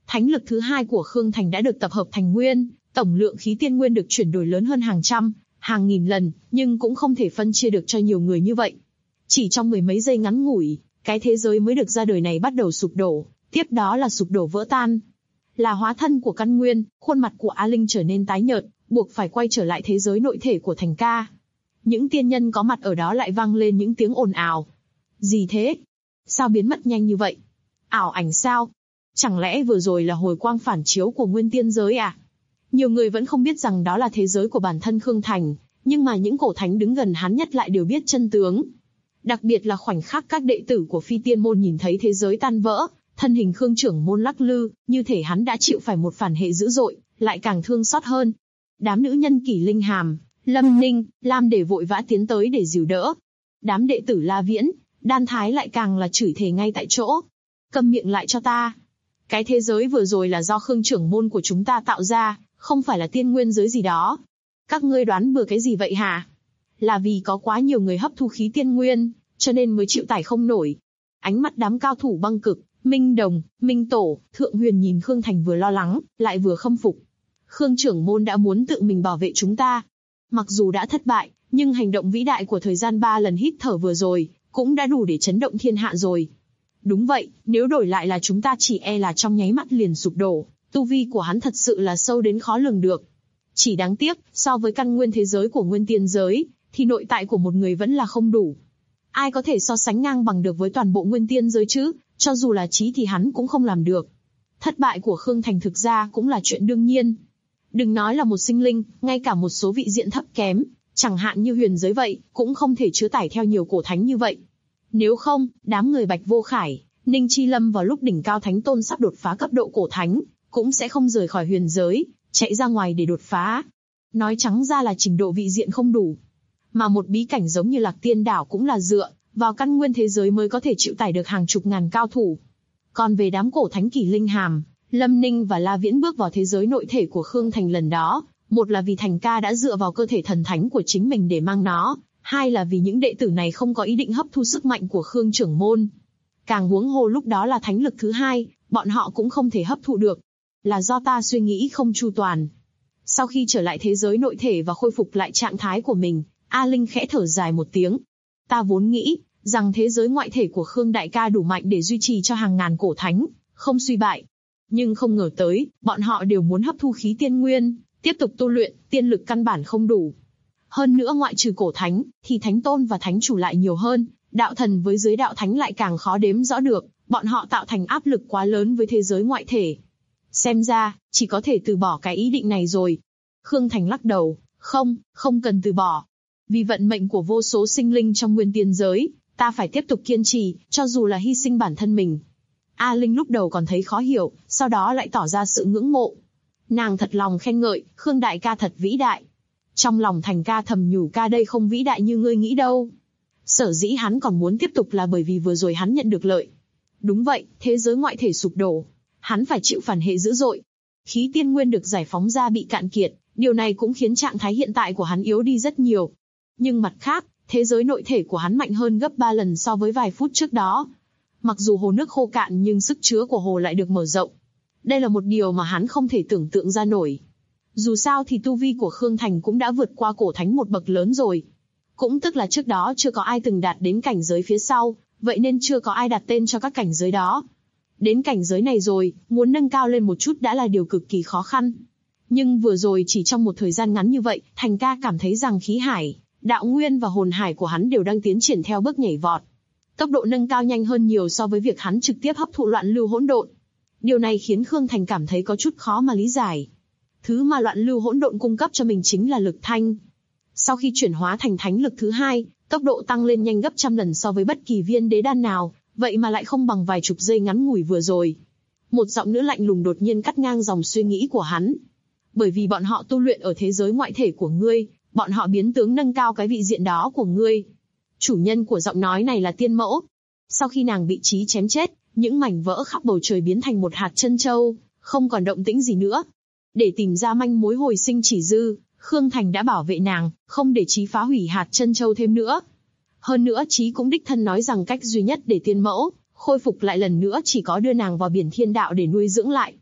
Thánh lực thứ hai của Khương Thành đã được tập hợp thành nguyên, tổng lượng khí tiên nguyên được chuyển đổi lớn hơn hàng trăm, hàng nghìn lần, nhưng cũng không thể phân chia được cho nhiều người như vậy. Chỉ trong mười mấy giây ngắn ngủi, cái thế giới mới được ra đời này bắt đầu sụp đổ, tiếp đó là sụp đổ vỡ tan. Là hóa thân của căn nguyên, khuôn mặt của A Linh trở nên tái nhợt, buộc phải quay trở lại thế giới nội thể của Thành ca. Những tiên nhân có mặt ở đó lại vang lên những tiếng ồn ào. Gì thế? Sao biến mất nhanh như vậy? Ảo ảnh sao? Chẳng lẽ vừa rồi là hồi quang phản chiếu của nguyên tiên giới à? Nhiều người vẫn không biết rằng đó là thế giới của bản thân Khương Thành, nhưng mà những cổ thánh đứng gần hắn nhất lại đều biết chân tướng. Đặc biệt là khoảnh khắc các đệ tử của Phi Tiên môn nhìn thấy thế giới tan vỡ, thân hình Khương trưởng môn lắc lư, như thể hắn đã chịu phải một phản hệ dữ dội, lại càng thương xót hơn. Đám nữ nhân Kỷ Linh Hàm, Lâm Ninh, Lam Để vội vã tiến tới để dìu đỡ. Đám đệ tử La Viễn, Đan Thái lại càng là chửi thề ngay tại chỗ. Câm miệng lại cho ta. Cái thế giới vừa rồi là do Khương trưởng môn của chúng ta tạo ra, không phải là tiên nguyên giới gì đó. Các ngươi đoán bừa cái gì vậy hả? Là vì có quá nhiều người hấp thu khí tiên nguyên, cho nên mới chịu tải không nổi. Ánh mắt đám cao thủ băng cực, Minh Đồng, Minh Tổ, Thượng Huyền nhìn Khương Thành vừa lo lắng, lại vừa khâm phục. Khương trưởng môn đã muốn tự mình bảo vệ chúng ta. Mặc dù đã thất bại, nhưng hành động vĩ đại của thời gian 3 lần hít thở vừa rồi, cũng đã đủ để chấn động thiên hạ rồi. Đúng vậy, nếu đổi lại là chúng ta chỉ e là trong nháy mắt liền sụp đổ, tu vi của hắn thật sự là sâu đến khó lường được. Chỉ đáng tiếc, so với căn nguyên thế giới của nguyên tiên giới, thì nội tại của một người vẫn là không đủ. Ai có thể so sánh ngang bằng được với toàn bộ nguyên tiên giới chứ, cho dù là trí thì hắn cũng không làm được. Thất bại của Khương Thành thực ra cũng là chuyện đương nhiên. Đừng nói là một sinh linh, ngay cả một số vị diện thấp kém, chẳng hạn như huyền giới vậy, cũng không thể chứa tải theo nhiều cổ thánh như vậy. Nếu không, đám người Bạch Vô Khải, Ninh Chi Lâm vào lúc đỉnh cao thánh tôn sắp đột phá cấp độ cổ thánh, cũng sẽ không rời khỏi huyền giới, chạy ra ngoài để đột phá. Nói trắng ra là trình độ vị diện không đủ. Mà một bí cảnh giống như Lạc Tiên Đảo cũng là dựa vào căn nguyên thế giới mới có thể chịu tải được hàng chục ngàn cao thủ. Còn về đám cổ thánh Kỷ Linh Hàm, Lâm Ninh và La Viễn bước vào thế giới nội thể của Khương Thành lần đó, một là vì Thành ca đã dựa vào cơ thể thần thánh của chính mình để mang nó, hai là vì những đệ tử này không có ý định hấp thu sức mạnh của Khương trưởng môn. Càng huống hồ lúc đó là thánh lực thứ hai, bọn họ cũng không thể hấp thụ được. Là do ta suy nghĩ không chu toàn. Sau khi trở lại thế giới nội thể và khôi phục lại trạng thái của mình, A Linh khẽ thở dài một tiếng. Ta vốn nghĩ rằng thế giới ngoại thể của Khương đại ca đủ mạnh để duy trì cho hàng ngàn cổ thánh, không suy bại. Nhưng không ngờ tới, bọn họ đều muốn hấp thu khí tiên nguyên, tiếp tục tu luyện, tiên lực căn bản không đủ. Hơn nữa ngoại trừ cổ thánh, thì thánh tôn và thánh chủ lại nhiều hơn, đạo thần với dưới đạo thánh lại càng khó đếm rõ được, bọn họ tạo thành áp lực quá lớn với thế giới ngoại thể. Xem ra, chỉ có thể từ bỏ cái ý định này rồi. Khương Thành lắc đầu, không cần từ bỏ. Vì vận mệnh của vô số sinh linh trong nguyên tiên giới, ta phải tiếp tục kiên trì, cho dù là hy sinh bản thân mình. A Linh lúc đầu còn thấy khó hiểu, sau đó lại tỏ ra sự ngưỡng mộ. Nàng thật lòng khen ngợi, Khương đại ca thật vĩ đại. Trong lòng Thành ca thầm nhủ ca đây không vĩ đại như ngươi nghĩ đâu. Sở dĩ hắn còn muốn tiếp tục là bởi vì vừa rồi hắn nhận được lợi. Đúng vậy, thế giới ngoại thể sụp đổ. Hắn phải chịu phản hệ dữ dội. Khí tiên nguyên được giải phóng ra bị cạn kiệt, điều này cũng khiến trạng thái hiện tại của hắn yếu đi rất nhiều. Nhưng mặt khác, thế giới nội thể của hắn mạnh hơn gấp 3 lần so với vài phút trước đó. Mặc dù hồ nước khô cạn nhưng sức chứa của hồ lại được mở rộng. Đây là một điều mà hắn không thể tưởng tượng ra nổi. Dù sao thì tu vi của Khương Thành cũng đã vượt qua cổ thánh một bậc lớn rồi. Cũng tức là trước đó chưa có ai từng đạt đến cảnh giới phía sau, vậy nên chưa có ai đặt tên cho các cảnh giới đó. Đến cảnh giới này rồi, muốn nâng cao lên một chút đã là điều cực kỳ khó khăn. Nhưng vừa rồi chỉ trong một thời gian ngắn như vậy, Thành ca cảm thấy rằng khí hải, đạo nguyên và hồn hải của hắn đều đang tiến triển theo bước nhảy vọt. Tốc độ nâng cao nhanh hơn nhiều so với việc hắn trực tiếp hấp thụ loạn lưu hỗn độn. Điều này khiến Khương Thành cảm thấy có chút khó mà lý giải. Thứ mà loạn lưu hỗn độn cung cấp cho mình chính là lực thanh. Sau khi chuyển hóa thành thánh lực thứ hai, tốc độ tăng lên nhanh gấp trăm lần so với bất kỳ viên đế đan nào, vậy mà lại không bằng vài chục giây ngắn ngủi vừa rồi. Một giọng nữ lạnh lùng đột nhiên cắt ngang dòng suy nghĩ của hắn. Bởi vì bọn họ tu luyện ở thế giới ngoại thể của ngươi, bọn họ biến tướng nâng cao cái vị diện đó của ngươi. Chủ nhân của giọng nói này là Tiên Mẫu. Sau khi nàng bị Chí chém chết, những mảnh vỡ khắp bầu trời biến thành một hạt chân châu, không còn động tĩnh gì nữa. Để tìm ra manh mối hồi sinh chỉ dư, Khương Thành đã bảo vệ nàng, không để Chí phá hủy hạt chân châu thêm nữa. Hơn nữa Chí cũng đích thân nói rằng cách duy nhất để Tiên Mẫu khôi phục lại lần nữa chỉ có đưa nàng vào biển thiên đạo để nuôi dưỡng lại.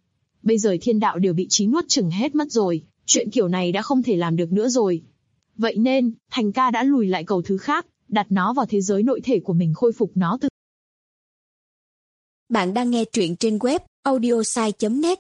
Bây giờ thiên đạo đều bị chí nuốt chửng hết mất rồi, chuyện kiểu này đã không thể làm được nữa rồi. Vậy nên, Thành ca đã lùi lại cầu thứ khác, đặt nó vào thế giới nội thể của mình, khôi phục nó từ. Bạn đang nghe truyện trên web audiosai.net.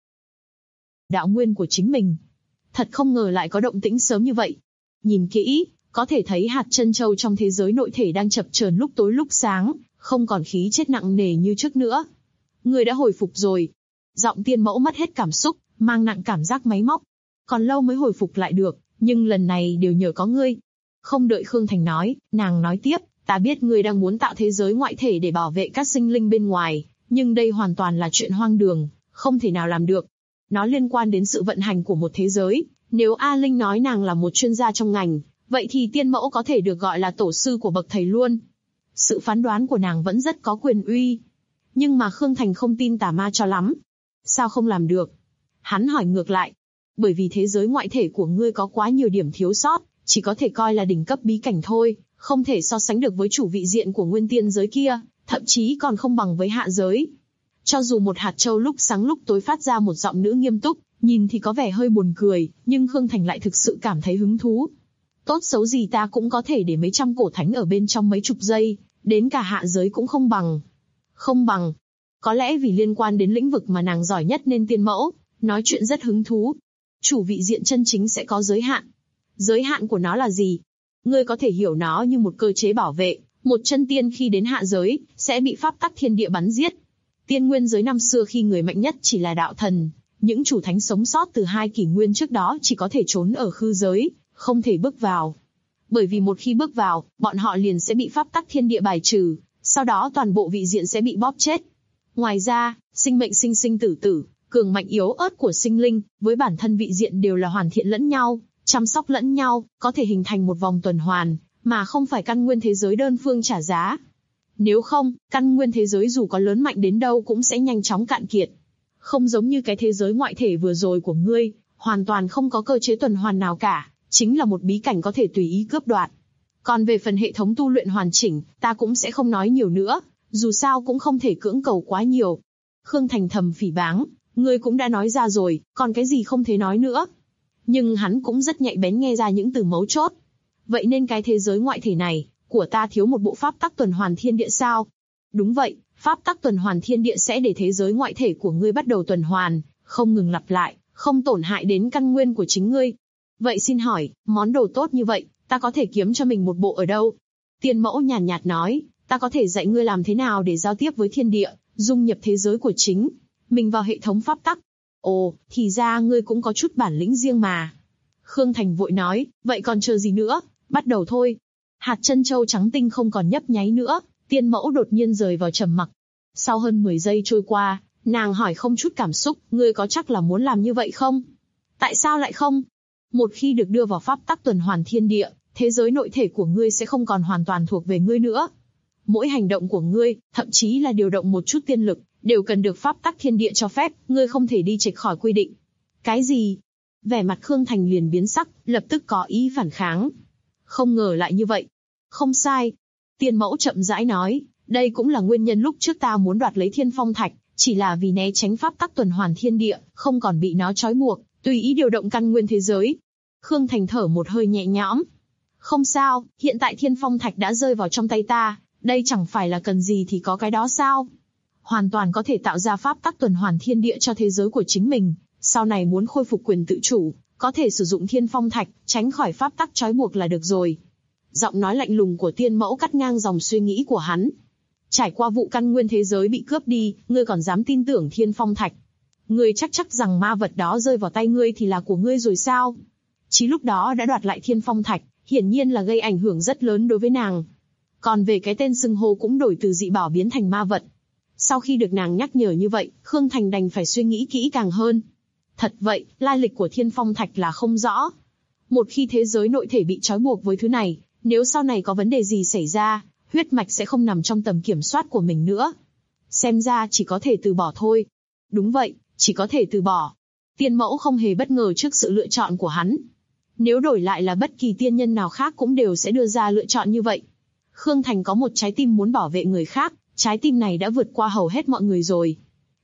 Đạo nguyên của chính mình. Thật không ngờ lại có động tĩnh sớm như vậy. Nhìn kỹ, có thể thấy hạt chân châu trong thế giới nội thể đang chập chờn lúc tối lúc sáng, không còn khí chết nặng nề như trước nữa. Người đã hồi phục rồi. Giọng Tiên Mẫu mất hết cảm xúc, mang nặng cảm giác máy móc. Còn lâu mới hồi phục lại được, nhưng lần này đều nhờ có ngươi. Không đợi Khương Thành nói, nàng nói tiếp, ta biết ngươi đang muốn tạo thế giới ngoại thể để bảo vệ các sinh linh bên ngoài, nhưng đây hoàn toàn là chuyện hoang đường, không thể nào làm được. Nó liên quan đến sự vận hành của một thế giới, nếu A Linh nói nàng là một chuyên gia trong ngành, vậy thì Tiên Mẫu có thể được gọi là tổ sư của bậc thầy luôn. Sự phán đoán của nàng vẫn rất có quyền uy. Nhưng mà Khương Thành không tin tà ma cho lắm. Sao không làm được? Hắn hỏi ngược lại. Bởi vì thế giới ngoại thể của ngươi có quá nhiều điểm thiếu sót, chỉ có thể coi là đỉnh cấp bí cảnh thôi, không thể so sánh được với chủ vị diện của nguyên tiên giới kia, thậm chí còn không bằng với hạ giới. Cho dù một hạt châu lúc sáng lúc tối phát ra một giọng nữ nghiêm túc, nhìn thì có vẻ hơi buồn cười, nhưng Khương Thành lại thực sự cảm thấy hứng thú. Tốt xấu gì ta cũng có thể để mấy trăm cổ thánh ở bên trong mấy chục giây, đến cả hạ giới cũng không bằng. Không bằng. Có lẽ vì liên quan đến lĩnh vực mà nàng giỏi nhất nên Tiên Mẫu nói chuyện rất hứng thú. Chủ vị diện chân chính sẽ có giới hạn. Giới hạn của nó là gì? Ngươi có thể hiểu nó như một cơ chế bảo vệ, một chân tiên khi đến hạ giới, sẽ bị pháp tắc thiên địa bắn giết. Tiên nguyên giới năm xưa khi người mạnh nhất chỉ là đạo thần, những chủ thánh sống sót từ 2 kỷ nguyên trước đó chỉ có thể trốn ở khư giới, không thể bước vào. Bởi vì một khi bước vào, bọn họ liền sẽ bị pháp tắc thiên địa bài trừ, sau đó toàn bộ vị diện sẽ bị bóp chết. Ngoài ra, sinh mệnh sinh sinh tử tử, cường mạnh yếu ớt của sinh linh, với bản thân vị diện đều là hoàn thiện lẫn nhau, chăm sóc lẫn nhau, có thể hình thành một vòng tuần hoàn, mà không phải căn nguyên thế giới đơn phương trả giá. Nếu không, căn nguyên thế giới dù có lớn mạnh đến đâu cũng sẽ nhanh chóng cạn kiệt. Không giống như cái thế giới ngoại thể vừa rồi của ngươi, hoàn toàn không có cơ chế tuần hoàn nào cả, chính là một bí cảnh có thể tùy ý cướp đoạt. Còn về phần hệ thống tu luyện hoàn chỉnh, ta cũng sẽ không nói nhiều nữa, dù sao cũng không thể cưỡng cầu quá nhiều. Khương Thành thầm phỉ báng, ngươi cũng đã nói ra rồi, còn cái gì không thể nói nữa. Nhưng hắn cũng rất nhạy bén nghe ra những từ mấu chốt. Vậy nên cái thế giới ngoại thể này, của ta thiếu một bộ pháp tắc tuần hoàn thiên địa sao? Đúng vậy, pháp tắc tuần hoàn thiên địa sẽ để thế giới ngoại thể của ngươi bắt đầu tuần hoàn, không ngừng lặp lại, không tổn hại đến căn nguyên của chính ngươi. Vậy xin hỏi, món đồ tốt như vậy, ta có thể kiếm cho mình một bộ ở đâu? Tiên Mẫu nhàn nhạt nói, ta có thể dạy ngươi làm thế nào để giao tiếp với thiên địa, dung nhập thế giới của chính mình vào hệ thống pháp tắc. Ồ, thì ra ngươi cũng có chút bản lĩnh riêng mà. Khương Thành vội nói, vậy còn chờ gì nữa, bắt đầu thôi. Hạt chân châu trắng tinh không còn nhấp nháy nữa, Tiên Mẫu đột nhiên rời vào trầm mặc. Sau hơn 10 giây trôi qua, nàng hỏi không chút cảm xúc, ngươi có chắc là muốn làm như vậy không? Tại sao lại không? Một khi được đưa vào pháp tắc tuần hoàn thiên địa, thế giới nội thể của ngươi sẽ không còn hoàn toàn thuộc về ngươi nữa. Mỗi hành động của ngươi, thậm chí là điều động một chút tiên lực, đều cần được pháp tắc thiên địa cho phép, ngươi không thể đi chệch khỏi quy định. Cái gì? Vẻ mặt Khương Thành liền biến sắc, lập tức có ý phản kháng. Không ngờ lại như vậy. Không sai. Tiên Mẫu chậm rãi nói, đây cũng là nguyên nhân lúc trước ta muốn đoạt lấy Thiên Phong Thạch, chỉ là vì né tránh pháp tắc tuần hoàn thiên địa, không còn bị nó trói buộc, tùy ý điều động căn nguyên thế giới. Khương Thành thở một hơi nhẹ nhõm. Không sao, hiện tại Thiên Phong Thạch đã rơi vào trong tay ta, đây chẳng phải là cần gì thì có cái đó sao? Hoàn toàn có thể tạo ra pháp tắc tuần hoàn thiên địa cho thế giới của chính mình, sau này muốn khôi phục quyền tự chủ, có thể sử dụng Thiên Phong Thạch, tránh khỏi pháp tắc trói buộc là được rồi. Giọng nói lạnh lùng của Tiên Mẫu cắt ngang dòng suy nghĩ của hắn. Trải qua vụ căn nguyên thế giới bị cướp đi, ngươi còn dám tin tưởng Thiên Phong Thạch? Ngươi chắc rằng ma vật đó rơi vào tay ngươi thì là của ngươi rồi sao? Chỉ lúc đó đã đoạt lại Thiên Phong Thạch, hiển nhiên là gây ảnh hưởng rất lớn đối với nàng. Còn về cái tên xưng hô cũng đổi từ dị bảo biến thành ma vật. Sau khi được nàng nhắc nhở như vậy, Khương Thành đành phải suy nghĩ kỹ càng hơn. Thật vậy, lai lịch của Thiên Phong Thạch là không rõ. Một khi thế giới nội thể bị trói buộc với thứ này, nếu sau này có vấn đề gì xảy ra, huyết mạch sẽ không nằm trong tầm kiểm soát của mình nữa. Xem ra chỉ có thể từ bỏ thôi. Đúng vậy, chỉ có thể từ bỏ. Tiên Mẫu không hề bất ngờ trước sự lựa chọn của hắn. Nếu đổi lại là bất kỳ tiên nhân nào khác cũng đều sẽ đưa ra lựa chọn như vậy. Khương Thành có một trái tim muốn bảo vệ người khác, trái tim này đã vượt qua hầu hết mọi người rồi.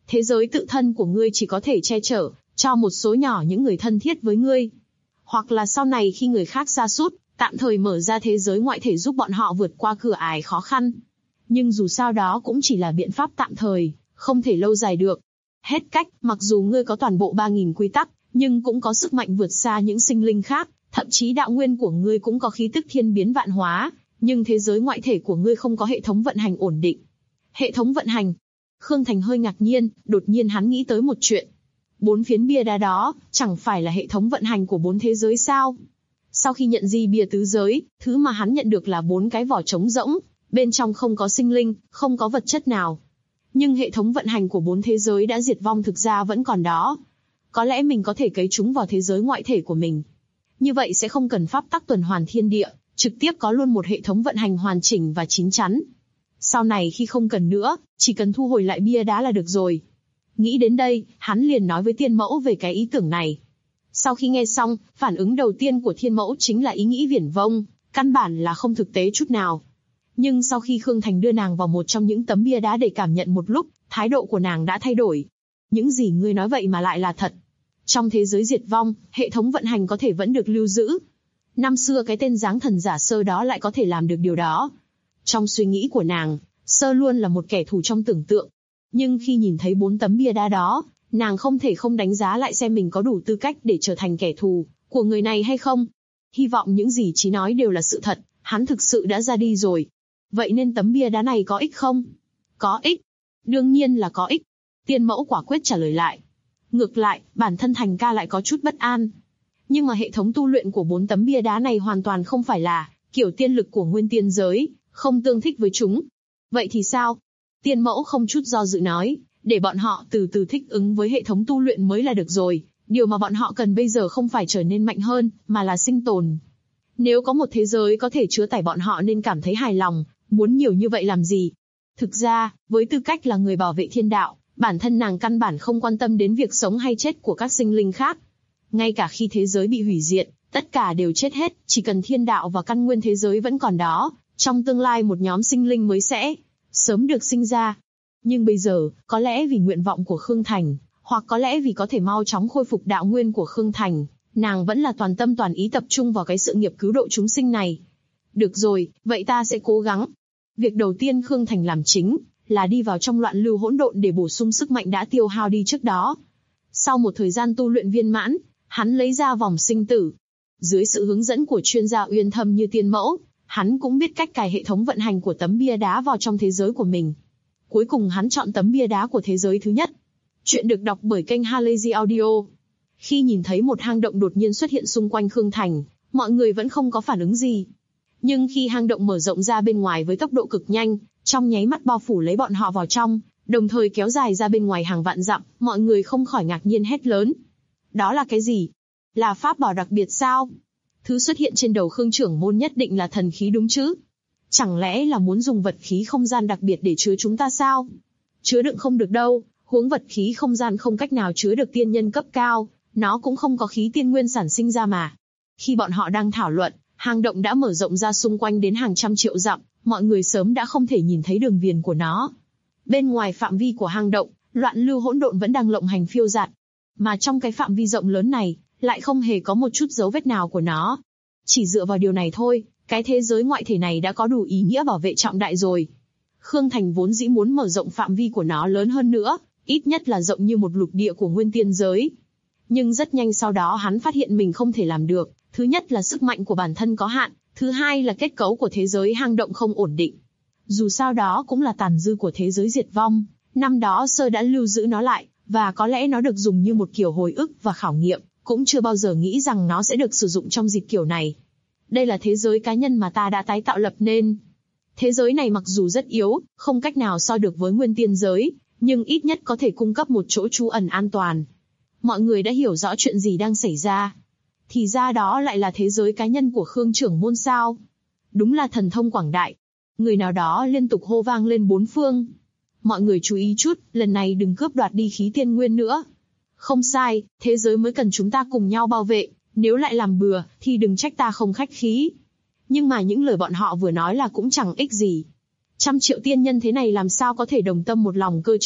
thế giới tự thân của ngươi chỉ có thể che chở cho một số nhỏ những người thân thiết với ngươi. Hoặc là sau này khi người khác sa sút, tạm thời mở ra thế giới ngoại thể giúp bọn họ vượt qua cửa ải khó khăn. Nhưng dù sao đó cũng chỉ là biện pháp tạm thời, không thể lâu dài được. Hết cách, mặc dù ngươi có toàn bộ 3.000 quy tắc, nhưng cũng có sức mạnh vượt xa những sinh linh khác, thậm chí đạo nguyên của ngươi cũng có khí tức thiên biến vạn hóa, nhưng thế giới ngoại thể của ngươi không có hệ thống vận hành ổn định. Hệ thống vận hành? Khương Thành hơi ngạc nhiên, đột nhiên hắn nghĩ tới một chuyện. 4 phiến bia đá đó, chẳng phải là hệ thống vận hành của 4 thế giới sao? Sau khi nhận di bia tứ giới, thứ mà hắn nhận được là 4 cái vỏ trống rỗng, bên trong không có sinh linh, không có vật chất nào. Nhưng hệ thống vận hành của 4 thế giới đã diệt vong thực ra vẫn còn đó. Có lẽ mình có thể cấy chúng vào thế giới ngoại thể của mình. Như vậy sẽ không cần pháp tắc tuần hoàn thiên địa, trực tiếp có luôn một hệ thống vận hành hoàn chỉnh và chín chắn. Sau này khi không cần nữa, chỉ cần thu hồi lại bia đá là được rồi. Nghĩ đến đây, hắn liền nói với Tiên Mẫu về cái ý tưởng này. Sau khi nghe xong, phản ứng đầu tiên của Thiên Mẫu chính là ý nghĩ viển vông, căn bản là không thực tế chút nào. Nhưng sau khi Khương Thành đưa nàng vào một trong những tấm bia đá để cảm nhận một lúc, thái độ của nàng đã thay đổi. Những gì ngươi nói vậy mà lại là thật. Trong thế giới diệt vong, hệ thống vận hành có thể vẫn được lưu giữ. Năm xưa cái tên giáng thần giả Sơ đó lại có thể làm được điều đó. Trong suy nghĩ của nàng, Sơ luôn là một kẻ thù trong tưởng tượng. Nhưng khi nhìn thấy 4 tấm bia đá đó, nàng không thể không đánh giá lại xem mình có đủ tư cách để trở thành kẻ thù của người này hay không. Hy vọng những gì Chí nói đều là sự thật, hắn thực sự đã ra đi rồi. Vậy nên tấm bia đá này có ích không? Có ích. Đương nhiên là có ích. Tiên Mẫu quả quyết trả lời lại. Ngược lại, bản thân Thành ca lại có chút bất an. Nhưng mà hệ thống tu luyện của 4 tấm bia đá này hoàn toàn không phải là kiểu tiên lực của nguyên tiên giới, không tương thích với chúng. Vậy thì sao? Tiên Mẫu không chút do dự nói, để bọn họ từ từ thích ứng với hệ thống tu luyện mới là được rồi. Điều mà bọn họ cần bây giờ không phải trở nên mạnh hơn, mà là sinh tồn. Nếu có một thế giới có thể chứa tải bọn họ nên cảm thấy hài lòng, muốn nhiều như vậy làm gì? Thực ra, với tư cách là người bảo vệ thiên đạo, bản thân nàng căn bản không quan tâm đến việc sống hay chết của các sinh linh khác. Ngay cả khi thế giới bị hủy diệt, tất cả đều chết hết, chỉ cần thiên đạo và căn nguyên thế giới vẫn còn đó, trong tương lai một nhóm sinh linh mới sẽ sớm được sinh ra. Nhưng bây giờ, có lẽ vì nguyện vọng của Khương Thành, hoặc có lẽ vì có thể mau chóng khôi phục đạo nguyên của Khương Thành, nàng vẫn là toàn tâm toàn ý tập trung vào cái sự nghiệp cứu độ chúng sinh này. Được rồi, vậy ta sẽ cố gắng. Việc đầu tiên Khương Thành làm chính là đi vào trong loạn lưu hỗn độn để bổ sung sức mạnh đã tiêu hao đi trước đó. Sau một thời gian tu luyện viên mãn, hắn lấy ra vòng sinh tử. Dưới sự hướng dẫn của chuyên gia uyên thâm như Tiên Mẫu, hắn cũng biết cách cài hệ thống vận hành của tấm bia đá vào trong thế giới của mình. Cuối cùng hắn chọn tấm bia đá của thế giới thứ nhất. Chuyện được đọc bởi kênh Halazy Audio. Khi nhìn thấy một hang động đột nhiên xuất hiện xung quanh Khương Thành, mọi người vẫn không có phản ứng gì. Nhưng khi hang động mở rộng ra bên ngoài với tốc độ cực nhanh, trong nháy mắt bao phủ lấy bọn họ vào trong, đồng thời kéo dài ra bên ngoài hàng vạn dặm, mọi người không khỏi ngạc nhiên hét lớn. Đó là cái gì? Là pháp bảo đặc biệt sao? Thứ xuất hiện trên đầu Khương trưởng môn nhất định là thần khí đúng chứ? Chẳng lẽ là muốn dùng vật khí không gian đặc biệt để chứa chúng ta sao? Chứa đựng không được đâu, huống vật khí không gian không cách nào chứa được tiên nhân cấp cao, nó cũng không có khí tiên nguyên sản sinh ra mà. Khi bọn họ đang thảo luận, hang động đã mở rộng ra xung quanh đến hàng trăm triệu dặm, mọi người sớm đã không thể nhìn thấy đường viền của nó. Bên ngoài phạm vi của hang động, loạn lưu hỗn độn vẫn đang lộng hành phiêu dạt. Mà trong cái phạm vi rộng lớn này, lại không hề có một chút dấu vết nào của nó. Chỉ dựa vào điều này thôi, cái thế giới ngoại thể này đã có đủ ý nghĩa bảo vệ trọng đại rồi. Khương Thành vốn dĩ muốn mở rộng phạm vi của nó lớn hơn nữa, ít nhất là rộng như một lục địa của nguyên tiên giới. Nhưng rất nhanh sau đó hắn phát hiện mình không thể làm được. Thứ nhất là sức mạnh của bản thân có hạn, thứ hai là kết cấu của thế giới hang động không ổn định. Dù sao đó cũng là tàn dư của thế giới diệt vong, năm đó Sơ đã lưu giữ nó lại, và có lẽ nó được dùng như một kiểu hồi ức và khảo nghiệm, cũng chưa bao giờ nghĩ rằng nó sẽ được sử dụng trong dịp kiểu này. Đây là thế giới cá nhân mà ta đã tái tạo lập nên. Thế giới này mặc dù rất yếu, không cách nào so được với nguyên tiên giới, nhưng ít nhất có thể cung cấp một chỗ trú ẩn an toàn. Mọi người đã hiểu rõ chuyện gì đang xảy ra. Thì ra đó lại là thế giới cá nhân của Khương trưởng môn sao. Đúng là thần thông quảng đại. Người nào đó liên tục hô vang lên bốn phương. Mọi người chú ý chút, lần này đừng cướp đoạt đi khí tiên nguyên nữa. Không sai, thế giới mới cần chúng ta cùng nhau bảo vệ, nếu lại làm bừa, thì đừng trách ta không khách khí. Nhưng mà những lời bọn họ vừa nói là cũng chẳng ích gì. 100 triệu tiên nhân thế này làm sao có thể đồng tâm một lòng cơ chứ,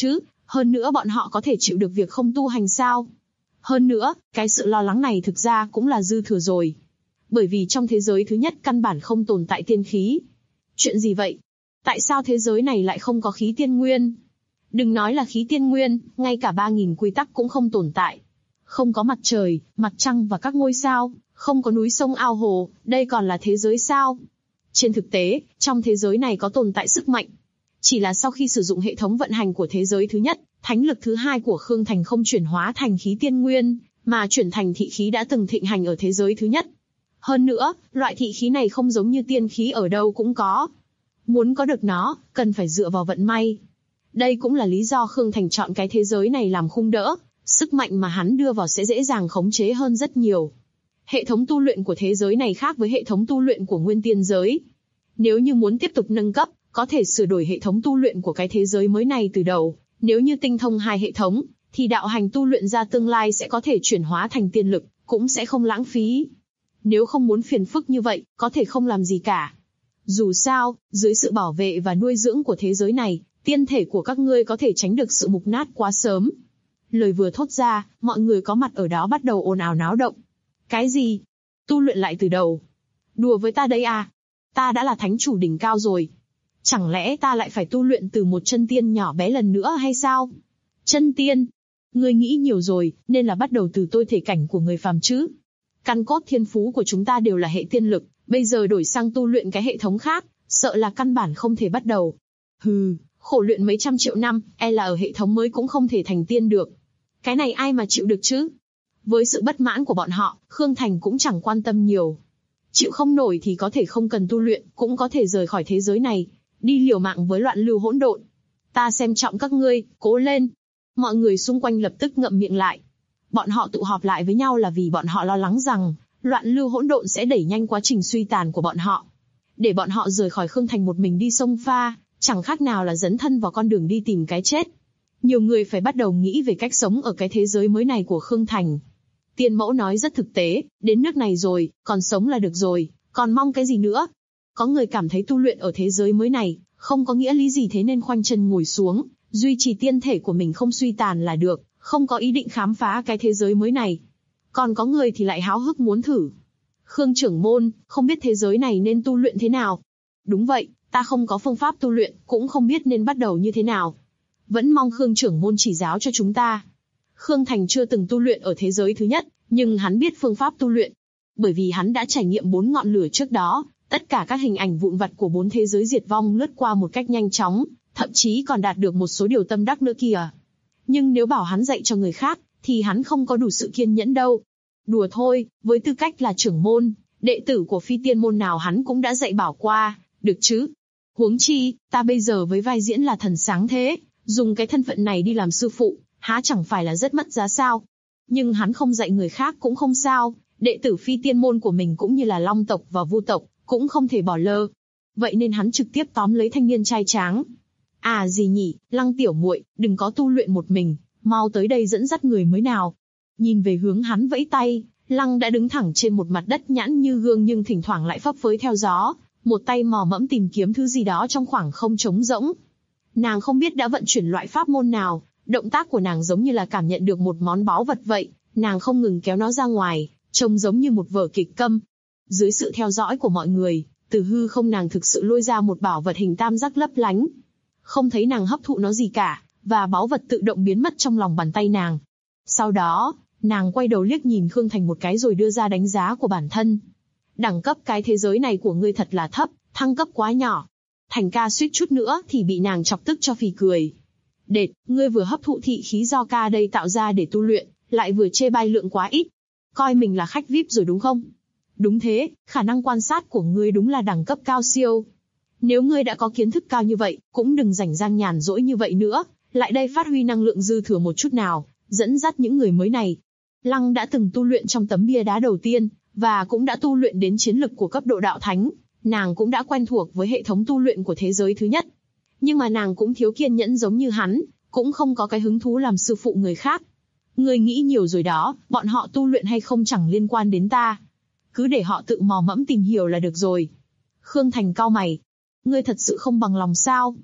Hơn nữa bọn họ có thể chịu được việc không tu hành sao? Hơn nữa, cái sự lo lắng này thực ra cũng là dư thừa rồi. Bởi vì trong thế giới thứ nhất căn bản không tồn tại tiên khí. Chuyện gì vậy? Tại sao thế giới này lại không có khí tiên nguyên? Đừng nói là khí tiên nguyên, ngay cả 3.000 quy tắc cũng không tồn tại. Không có mặt trời, mặt trăng và các ngôi sao, không có núi sông ao hồ, đây còn là thế giới sao? Trên thực tế, trong thế giới này có tồn tại sức mạnh. Chỉ là sau khi sử dụng hệ thống vận hành của thế giới thứ nhất, thánh lực thứ hai của Khương Thành không chuyển hóa thành khí tiên nguyên, mà chuyển thành thị khí đã từng thịnh hành ở thế giới thứ nhất. Hơn nữa, loại thị khí này không giống như tiên khí ở đâu cũng có. Muốn có được nó, cần phải dựa vào vận may. Đây cũng là lý do Khương Thành chọn cái thế giới này làm khung đỡ, sức mạnh mà hắn đưa vào sẽ dễ dàng khống chế hơn rất nhiều. Hệ thống tu luyện của thế giới này khác với hệ thống tu luyện của nguyên tiên giới. Nếu như muốn tiếp tục nâng cấp, có thể sửa đổi hệ thống tu luyện của cái thế giới mới này từ đầu. Nếu như tinh thông hai hệ thống, thì đạo hành tu luyện ra tương lai sẽ có thể chuyển hóa thành tiên lực, cũng sẽ không lãng phí. Nếu không muốn phiền phức như vậy, có thể không làm gì cả. Dù sao, dưới sự bảo vệ và nuôi dưỡng của thế giới này, tiên thể của các ngươi có thể tránh được sự mục nát quá sớm. Lời vừa thốt ra, mọi người có mặt ở đó bắt đầu ồn ào náo động. Cái gì? Tu luyện lại từ đầu? Đùa với ta đấy à? Ta đã là thánh chủ đỉnh cao rồi. Chẳng lẽ ta lại phải tu luyện từ một chân tiên nhỏ bé lần nữa hay sao? Chân tiên? Ngươi nghĩ nhiều rồi, nên là bắt đầu từ tôi thể cảnh của người phàm chứ. Căn cốt thiên phú của chúng ta đều là hệ tiên lực, bây giờ đổi sang tu luyện cái hệ thống khác, sợ là căn bản không thể bắt đầu. Hừ, khổ luyện mấy trăm triệu năm, e là ở hệ thống mới cũng không thể thành tiên được. Cái này ai mà chịu được chứ? Với sự bất mãn của bọn họ, Khương Thành cũng chẳng quan tâm nhiều. Chịu không nổi thì có thể không cần tu luyện, cũng có thể rời khỏi thế giới này, đi liều mạng với loạn lưu hỗn độn. Ta xem trọng các ngươi, cố lên. Mọi người xung quanh lập tức ngậm miệng lại. Bọn họ tụ họp lại với nhau là vì bọn họ lo lắng rằng loạn lưu hỗn độn sẽ đẩy nhanh quá trình suy tàn của bọn họ. Để bọn họ rời khỏi Khương Thành một mình đi xông pha, chẳng khác nào là dấn thân vào con đường đi tìm cái chết. Nhiều người phải bắt đầu nghĩ về cách sống ở cái thế giới mới này của Khương Thành. Tiên mẫu nói rất thực tế, đến nước này rồi, còn sống là được rồi, còn mong cái gì nữa? Có người cảm thấy tu luyện ở thế giới mới này, không có nghĩa lý gì thế nên khoanh chân ngồi xuống, duy trì tiên thể của mình không suy tàn là được, không có ý định khám phá cái thế giới mới này. Còn có người thì lại háo hức muốn thử. Khương trưởng môn, không biết thế giới này nên tu luyện thế nào? Đúng vậy, ta không có phương pháp tu luyện, cũng không biết nên bắt đầu như thế nào. Vẫn mong Khương trưởng môn chỉ giáo cho chúng ta. Khương Thành chưa từng tu luyện ở thế giới thứ nhất, nhưng hắn biết phương pháp tu luyện. Bởi vì hắn đã trải nghiệm 4 ngọn lửa trước đó, tất cả các hình ảnh vụn vặt của 4 thế giới diệt vong lướt qua một cách nhanh chóng, thậm chí còn đạt được một số điều tâm đắc nữa kìa. Nhưng nếu bảo hắn dạy cho người khác, thì hắn không có đủ sự kiên nhẫn đâu. Đùa thôi, với tư cách là trưởng môn, đệ tử của phi tiên môn nào hắn cũng đã dạy bảo qua, được chứ? Huống chi, ta bây giờ với vai diễn là thần sáng thế, dùng cái thân phận này đi làm sư phụ, há chẳng phải là rất mất giá sao? Nhưng hắn không dạy người khác cũng không sao, đệ tử phi tiên môn của mình cũng như là Long tộc và Vu tộc, cũng không thể bỏ lơ. Vậy nên hắn trực tiếp tóm lấy thanh niên trai tráng. À gì nhỉ, Lăng tiểu muội, đừng có tu luyện một mình, mau tới đây dẫn dắt người mới nào. Nhìn về hướng hắn vẫy tay, Lăng đã đứng thẳng trên một mặt đất nhẵn như gương nhưng thỉnh thoảng lại phấp phới theo gió, một tay mò mẫm tìm kiếm thứ gì đó trong khoảng không trống rỗng. Nàng không biết đã vận chuyển loại pháp môn nào, động tác của nàng giống như là cảm nhận được một món báu vật vậy, nàng không ngừng kéo nó ra ngoài, trông giống như một vở kịch câm. Dưới sự theo dõi của mọi người, từ hư không nàng thực sự lôi ra một bảo vật hình tam giác lấp lánh. Không thấy nàng hấp thụ nó gì cả, và báu vật tự động biến mất trong lòng bàn tay nàng. Sau đó, nàng quay đầu liếc nhìn Khương Thành một cái rồi đưa ra đánh giá của bản thân. Đẳng cấp cái thế giới này của ngươi thật là thấp, thăng cấp quá nhỏ. Thành ca suýt chút nữa thì bị nàng chọc tức cho phì cười. Đệt, ngươi vừa hấp thụ thị khí do ca đây tạo ra để tu luyện, lại vừa chê bai lượng quá ít. Coi mình là khách VIP rồi đúng không? Đúng thế, khả năng quan sát của ngươi đúng là đẳng cấp cao siêu. Nếu ngươi đã có kiến thức cao như vậy, cũng đừng rảnh rang nhàn rỗi như vậy nữa, lại đây phát huy năng lượng dư thừa một chút nào, dẫn dắt những người mới này. Lăng đã từng tu luyện trong tấm bia đá đầu tiên, và cũng đã tu luyện đến chiến lực của cấp độ đạo thánh, nàng cũng đã quen thuộc với hệ thống tu luyện của thế giới thứ nhất. Nhưng mà nàng cũng thiếu kiên nhẫn giống như hắn, cũng không có cái hứng thú làm sư phụ người khác. Ngươi nghĩ nhiều rồi đó, bọn họ tu luyện hay không chẳng liên quan đến ta. Cứ để họ tự mò mẫm tìm hiểu là được rồi. Khương Thành cau mày. Ngươi thật sự không bằng lòng sao?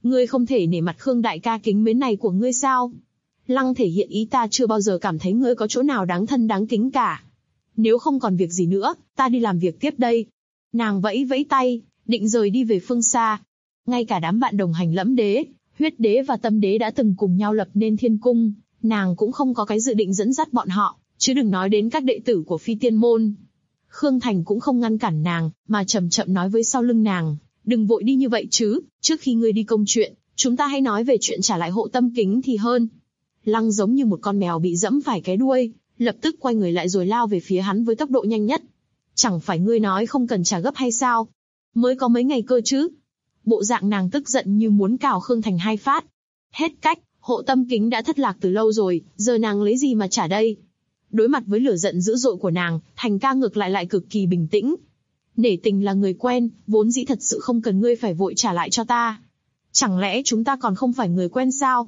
Ngươi không thể nể mặt Khương đại ca kính mến này của ngươi sao? Lăng thể hiện ý ta chưa bao giờ cảm thấy ngươi có chỗ nào đáng thân đáng kính cả. Nếu không còn việc gì nữa, ta đi làm việc tiếp đây. Nàng vẫy vẫy tay, định rời đi về phương xa. Ngay cả đám bạn đồng hành Lẫm Đế, Huyết Đế và Tâm Đế đã từng cùng nhau lập nên Thiên Cung, nàng cũng không có cái dự định dẫn dắt bọn họ, chứ đừng nói đến các đệ tử của Phi Tiên Môn. Khương Thành cũng không ngăn cản nàng, mà chậm chậm nói với sau lưng nàng, đừng vội đi như vậy chứ, trước khi ngươi đi công chuyện, chúng ta hãy nói về chuyện trả lại Hộ Tâm Kính thì hơn. Lăng giống như một con mèo bị dẫm phải cái đuôi, lập tức quay người lại rồi lao về phía hắn với tốc độ nhanh nhất. Chẳng phải ngươi nói không cần trả gấp hay sao? Mới có mấy ngày cơ chứ? Bộ dạng nàng tức giận như muốn cào Khương Thành 2 phát. Hết cách, Hộ Tâm Kính đã thất lạc từ lâu rồi, giờ nàng lấy gì mà trả đây? Đối mặt với lửa giận dữ dội của nàng, Thành ca ngược lại cực kỳ bình tĩnh. Nể tình là người quen, vốn dĩ thật sự không cần ngươi phải vội trả lại cho ta. Chẳng lẽ chúng ta còn không phải người quen sao?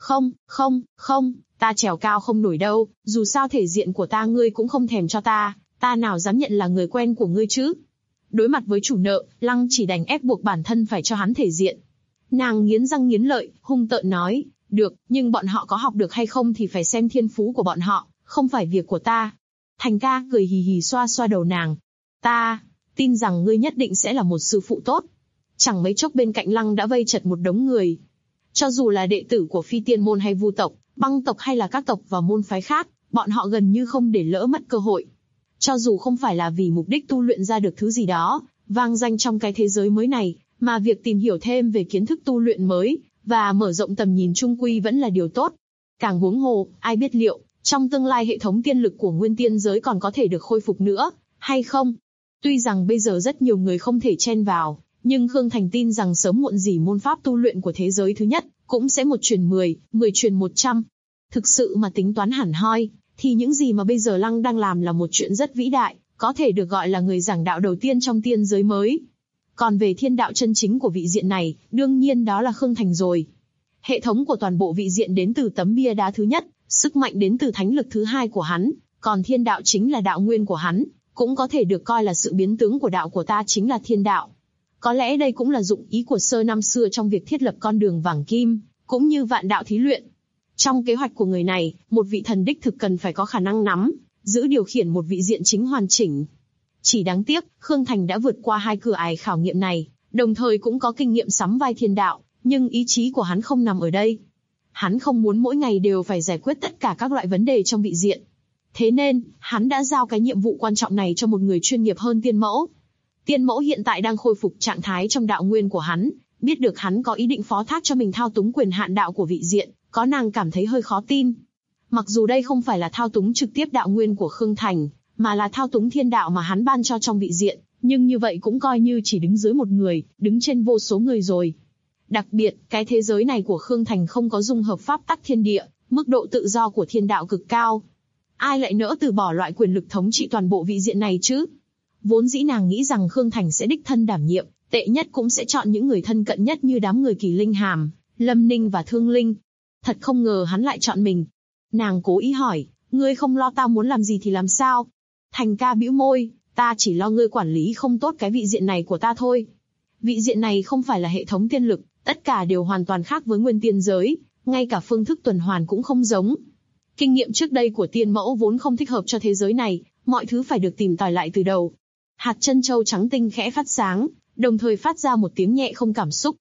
Không, ta trèo cao không nổi đâu, dù sao thể diện của ta ngươi cũng không thèm cho ta nào dám nhận là người quen của ngươi chứ. Đối mặt với chủ nợ, Lăng chỉ đành ép buộc bản thân phải cho hắn thể diện. Nàng nghiến răng nghiến lợi, hung tợn nói, được, nhưng bọn họ có học được hay không thì phải xem thiên phú của bọn họ, không phải việc của ta. Thành ca cười hì hì xoa xoa đầu nàng. Ta tin rằng ngươi nhất định sẽ là một sư phụ tốt. Chẳng mấy chốc bên cạnh Lăng đã vây chật một đống người. Cho dù là đệ tử của Phi Tiên Môn hay Vu tộc, Băng tộc hay là các tộc và môn phái khác, bọn họ gần như không để lỡ mất cơ hội. Cho dù không phải là vì mục đích tu luyện ra được thứ gì đó, vang danh trong cái thế giới mới này, mà việc tìm hiểu thêm về kiến thức tu luyện mới, và mở rộng tầm nhìn chung quy vẫn là điều tốt. Càng huống hồ, ai biết liệu, trong tương lai hệ thống tiên lực của nguyên tiên giới còn có thể được khôi phục nữa, hay không? Tuy rằng bây giờ rất nhiều người không thể chen vào, nhưng Khương Thành tin rằng sớm muộn gì môn pháp tu luyện của thế giới thứ nhất, cũng sẽ 1 truyền 10, 10 truyền 100. Thực sự mà tính toán hẳn hoi, thì những gì mà bây giờ Lăng đang làm là một chuyện rất vĩ đại, có thể được gọi là người giảng đạo đầu tiên trong tiên giới mới. Còn về thiên đạo chân chính của vị diện này, đương nhiên đó là Khương Thành rồi. Hệ thống của toàn bộ vị diện đến từ tấm bia đá thứ nhất, sức mạnh đến từ thánh lực thứ 2 của hắn, còn thiên đạo chính là đạo nguyên của hắn, cũng có thể được coi là sự biến tướng của đạo của ta chính là thiên đạo. Có lẽ đây cũng là dụng ý của Sơ năm xưa trong việc thiết lập con đường vàng kim, cũng như vạn đạo thí luyện. Trong kế hoạch của người này, một vị thần đích thực cần phải có khả năng nắm, giữ điều khiển một vị diện chính hoàn chỉnh. Chỉ đáng tiếc, Khương Thành đã vượt qua 2 cửa ải khảo nghiệm này, đồng thời cũng có kinh nghiệm sắm vai thiên đạo, nhưng ý chí của hắn không nằm ở đây. Hắn không muốn mỗi ngày đều phải giải quyết tất cả các loại vấn đề trong vị diện. Thế nên, hắn đã giao cái nhiệm vụ quan trọng này cho một người chuyên nghiệp hơn Tiên Mẫu. Tiên Mẫu hiện tại đang khôi phục trạng thái trong đạo nguyên của hắn, biết được hắn có ý định phó thác cho mình thao túng quyền hạn đạo của vị diện, có nàng cảm thấy hơi khó tin. Mặc dù đây không phải là thao túng trực tiếp đạo nguyên của Khương Thành, mà là thao túng thiên đạo mà hắn ban cho trong vị diện, nhưng như vậy cũng coi như chỉ đứng dưới một người, đứng trên vô số người rồi. Đặc biệt, cái thế giới này của Khương Thành không có dung hợp pháp tắc thiên địa, mức độ tự do của thiên đạo cực cao. Ai lại nỡ từ bỏ loại quyền lực thống trị toàn bộ vị diện này chứ? Vốn dĩ nàng nghĩ rằng Khương Thành sẽ đích thân đảm nhiệm, tệ nhất cũng sẽ chọn những người thân cận nhất như đám người Kỳ Linh Hàm, Lâm Ninh và Thương Linh. Thật không ngờ hắn lại chọn mình. Nàng cố ý hỏi, ngươi không lo tao muốn làm gì thì làm sao? Thành ca bĩu môi, ta chỉ lo ngươi quản lý không tốt cái vị diện này của ta thôi. Vị diện này không phải là hệ thống tiên lực, tất cả đều hoàn toàn khác với nguyên tiên giới, ngay cả phương thức tuần hoàn cũng không giống. Kinh nghiệm trước đây của Tiên Mẫu vốn không thích hợp cho thế giới này, mọi thứ phải được tìm tòi lại từ đầu. Hạt chân châu trắng tinh khẽ phát sáng, đồng thời phát ra một tiếng nhẹ không cảm xúc.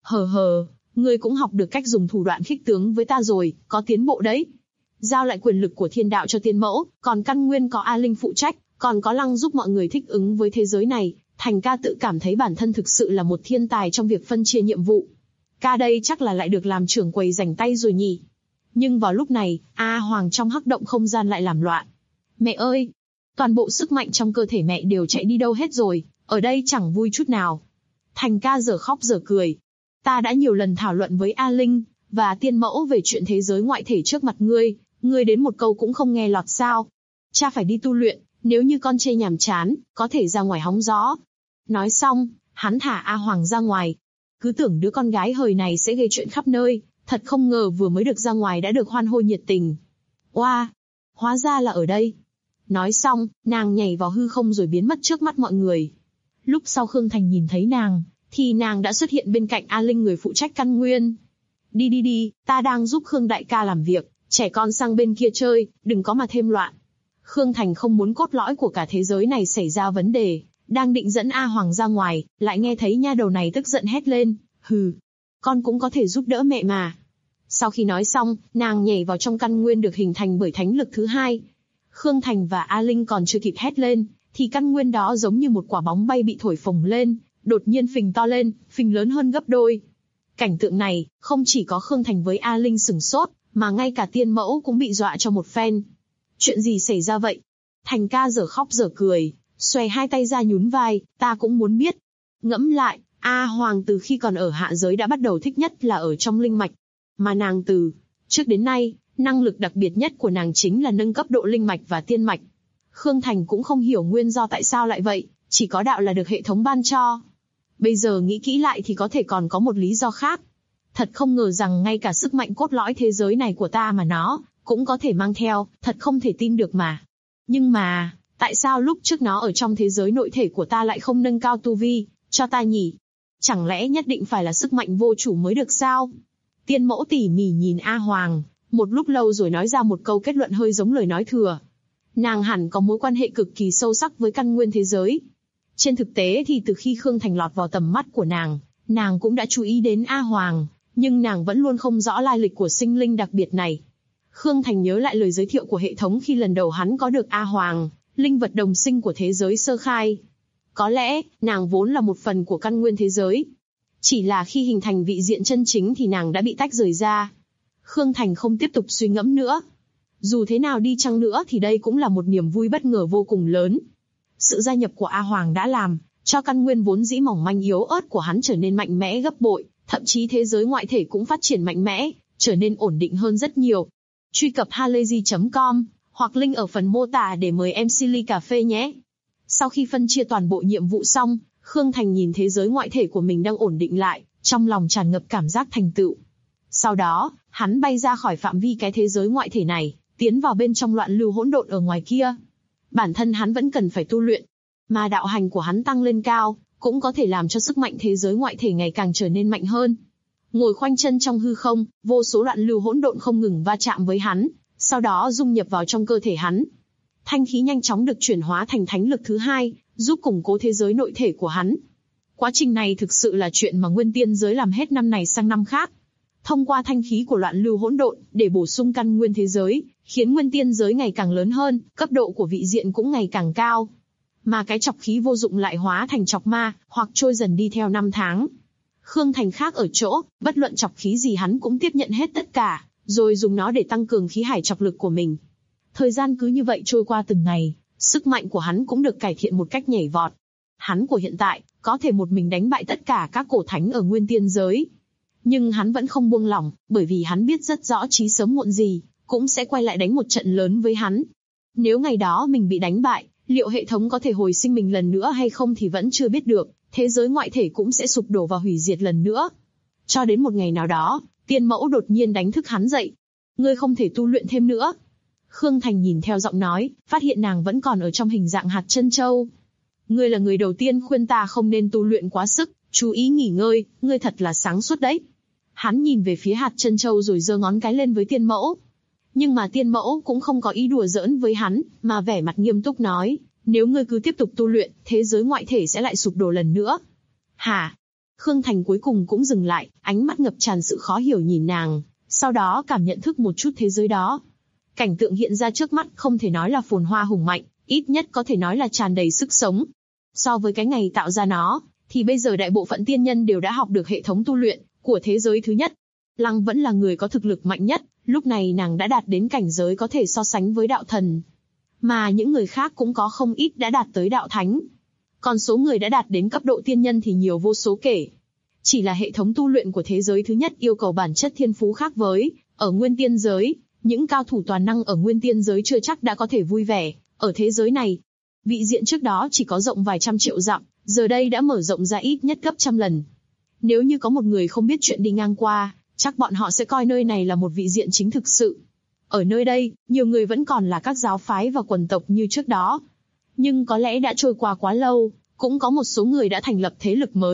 Hờ, ngươi cũng học được cách dùng thủ đoạn khích tướng với ta rồi, có tiến bộ đấy. Giao lại quyền lực của thiên đạo cho Tiên Mẫu, còn căn nguyên có A Linh phụ trách, còn có Lăng giúp mọi người thích ứng với thế giới này. Thành ca tự cảm thấy bản thân thực sự là một thiên tài trong việc phân chia nhiệm vụ. Ca đây chắc là lại được làm trưởng quầy rảnh tay rồi nhỉ. Nhưng vào lúc này, A Hoàng trong hắc động không gian lại làm loạn. Mẹ ơi! Toàn bộ sức mạnh trong cơ thể mẹ đều chạy đi đâu hết rồi, ở đây chẳng vui chút nào. Thành ca giờ khóc giờ cười. Ta đã nhiều lần thảo luận với A Linh và Tiên Mẫu về chuyện thế giới ngoại thể trước mặt ngươi đến một câu cũng không nghe lọt sao? Cha phải đi tu luyện, nếu như con chê nhàm chán, có thể ra ngoài hóng gió. Nói xong, hắn thả A Hoàng ra ngoài. Cứ tưởng đứa con gái hời này sẽ gây chuyện khắp nơi, thật không ngờ vừa mới được ra ngoài đã được hoan hô nhiệt tình. Oa, hóa ra là ở đây. Nói xong, nàng nhảy vào hư không rồi biến mất trước mắt mọi người. Lúc sau Khương Thành nhìn thấy nàng, thì nàng đã xuất hiện bên cạnh A Linh, người phụ trách căn nguyên. Đi, ta đang giúp Khương đại ca làm việc, trẻ con sang bên kia chơi, đừng có mà thêm loạn. Khương Thành không muốn cốt lõi của cả thế giới này xảy ra vấn đề, đang định dẫn A Hoàng ra ngoài, lại nghe thấy nha đầu này tức giận hét lên, hừ, con cũng có thể giúp đỡ mẹ mà. Sau khi nói xong, nàng nhảy vào trong căn nguyên được hình thành bởi thánh lực thứ hai. Khương Thành và A Linh còn chưa kịp hét lên, thì căn nguyên đó giống như một quả bóng bay bị thổi phồng lên, đột nhiên phình to lên, phình lớn hơn gấp đôi. Cảnh tượng này, không chỉ có Khương Thành với A Linh sửng sốt, mà ngay cả Tiên Mẫu cũng bị dọa cho một phen. Chuyện gì xảy ra vậy? Thành ca dở khóc dở cười, xòe hai tay ra nhún vai, ta cũng muốn biết. Ngẫm lại, A Hoàng từ khi còn ở hạ giới đã bắt đầu thích nhất là ở trong linh mạch. Mà nàng từ trước đến nay, năng lực đặc biệt nhất của nàng chính là nâng cấp độ linh mạch và tiên mạch. Khương Thành cũng không hiểu nguyên do tại sao lại vậy, chỉ có đạo là được hệ thống ban cho. Bây giờ nghĩ kỹ lại thì có thể còn có một lý do khác. Thật không ngờ rằng ngay cả sức mạnh cốt lõi thế giới này của ta mà nó cũng có thể mang theo, thật không thể tin được mà. Nhưng mà, tại sao lúc trước nó ở trong thế giới nội thể của ta lại không nâng cao tu vi cho ta nhỉ? Chẳng lẽ nhất định phải là sức mạnh vô chủ mới được sao? Tiên Mẫu tỉ mỉ nhìn A Hoàng, một lúc lâu rồi nói ra một câu kết luận hơi giống lời nói thừa. Nàng hẳn có mối quan hệ cực kỳ sâu sắc với căn nguyên thế giới. Trên thực tế thì từ khi Khương Thành lọt vào tầm mắt của nàng cũng đã chú ý đến A Hoàng, nhưng nàng vẫn luôn không rõ lai lịch của sinh linh đặc biệt này. Khương Thành nhớ lại lời giới thiệu của hệ thống khi lần đầu hắn có được A Hoàng, linh vật đồng sinh của thế giới sơ khai. Có lẽ, nàng vốn là một phần của căn nguyên thế giới. Chỉ là khi hình thành vị diện chân chính thì nàng đã bị tách rời ra. Khương Thành không tiếp tục suy ngẫm nữa. Dù thế nào đi chăng nữa thì đây cũng là một niềm vui bất ngờ vô cùng lớn. Sự gia nhập của A Hoàng đã làm cho căn nguyên vốn dĩ mỏng manh yếu ớt của hắn trở nên mạnh mẽ gấp bội, thậm chí thế giới ngoại thể cũng phát triển mạnh mẽ, trở nên ổn định hơn rất nhiều. Truy cập halayzi.com hoặc link ở phần mô tả để mời MC ly cà phê nhé. Sau khi phân chia toàn bộ nhiệm vụ xong, Khương Thành nhìn thế giới ngoại thể của mình đang ổn định lại, trong lòng tràn ngập cảm giác thành tựu. Sau đó, hắn bay ra khỏi phạm vi cái thế giới ngoại thể này, tiến vào bên trong loạn lưu hỗn độn ở ngoài kia. Bản thân hắn vẫn cần phải tu luyện, mà đạo hành của hắn tăng lên cao, cũng có thể làm cho sức mạnh thế giới ngoại thể ngày càng trở nên mạnh hơn. Ngồi khoanh chân trong hư không, vô số loạn lưu hỗn độn không ngừng va chạm với hắn, sau đó dung nhập vào trong cơ thể hắn. Thanh khí nhanh chóng được chuyển hóa thành thánh lực thứ hai, giúp củng cố thế giới nội thể của hắn. Quá trình này thực sự là chuyện mà Nguyên Tiên giới làm hết năm này sang năm khác. Thông qua thanh khí của loạn lưu hỗn độn để bổ sung căn nguyên thế giới, khiến Nguyên Tiên giới ngày càng lớn hơn, cấp độ của vị diện cũng ngày càng cao. Mà cái chọc khí vô dụng lại hóa thành chọc ma, hoặc trôi dần đi theo năm tháng. Khương Thành khác ở chỗ, bất luận chọc khí gì hắn cũng tiếp nhận hết tất cả, rồi dùng nó để tăng cường khí hải chọc lực của mình. Thời gian cứ như vậy trôi qua từng ngày, sức mạnh của hắn cũng được cải thiện một cách nhảy vọt. Hắn của hiện tại, có thể một mình đánh bại tất cả các cổ thánh ở Nguyên Tiên giới. Nhưng hắn vẫn không buông lỏng, bởi vì hắn biết rất rõ chí sớm muộn gì, cũng sẽ quay lại đánh một trận lớn với hắn. Nếu ngày đó mình bị đánh bại, liệu hệ thống có thể hồi sinh mình lần nữa hay không thì vẫn chưa biết được, thế giới ngoại thể cũng sẽ sụp đổ và hủy diệt lần nữa. Cho đến một ngày nào đó, Tiên Mẫu đột nhiên đánh thức hắn dậy. Ngươi không thể tu luyện thêm nữa. Khương Thành nhìn theo giọng nói, phát hiện nàng vẫn còn ở trong hình dạng hạt chân châu. Ngươi là người đầu tiên khuyên ta không nên tu luyện quá sức, chú ý nghỉ ngơi, ngươi thật là sáng suốt đấy. Hắn nhìn về phía hạt chân châu rồi giơ ngón cái lên với Tiên Mẫu. Nhưng mà Tiên Mẫu cũng không có ý đùa giỡn với hắn, mà vẻ mặt nghiêm túc nói, nếu ngươi cứ tiếp tục tu luyện, thế giới ngoại thể sẽ lại sụp đổ lần nữa. Hả? Khương Thành cuối cùng cũng dừng lại, ánh mắt ngập tràn sự khó hiểu nhìn nàng, sau đó cảm nhận thức một chút thế giới đó. Cảnh tượng hiện ra trước mắt không thể nói là phồn hoa hùng mạnh, ít nhất có thể nói là tràn đầy sức sống. So với cái ngày tạo ra nó, thì bây giờ đại bộ phận tiên nhân đều đã học được hệ thống tu luyện của thế giới thứ nhất. Lăng vẫn là người có thực lực mạnh nhất, lúc này nàng đã đạt đến cảnh giới có thể so sánh với đạo thần. Mà những người khác cũng có không ít đã đạt tới đạo thánh. Còn số người đã đạt đến cấp độ tiên nhân thì nhiều vô số kể. Chỉ là hệ thống tu luyện của thế giới thứ nhất yêu cầu bản chất thiên phú khác với ở Nguyên Tiên giới, những cao thủ toàn năng ở Nguyên Tiên giới chưa chắc đã có thể vui vẻ ở thế giới này. Vị diện trước đó chỉ có rộng vài trăm triệu dặm, giờ đây đã mở rộng ra ít nhất gấp trăm lần. Nếu như có một người không biết chuyện đi ngang qua, chắc bọn họ sẽ coi nơi này là một vị diện chính thực sự. Ở nơi đây, nhiều người vẫn còn là các giáo phái và quần tộc như trước đó. Nhưng có lẽ đã trôi qua quá lâu, cũng có một số người đã thành lập thế lực mới,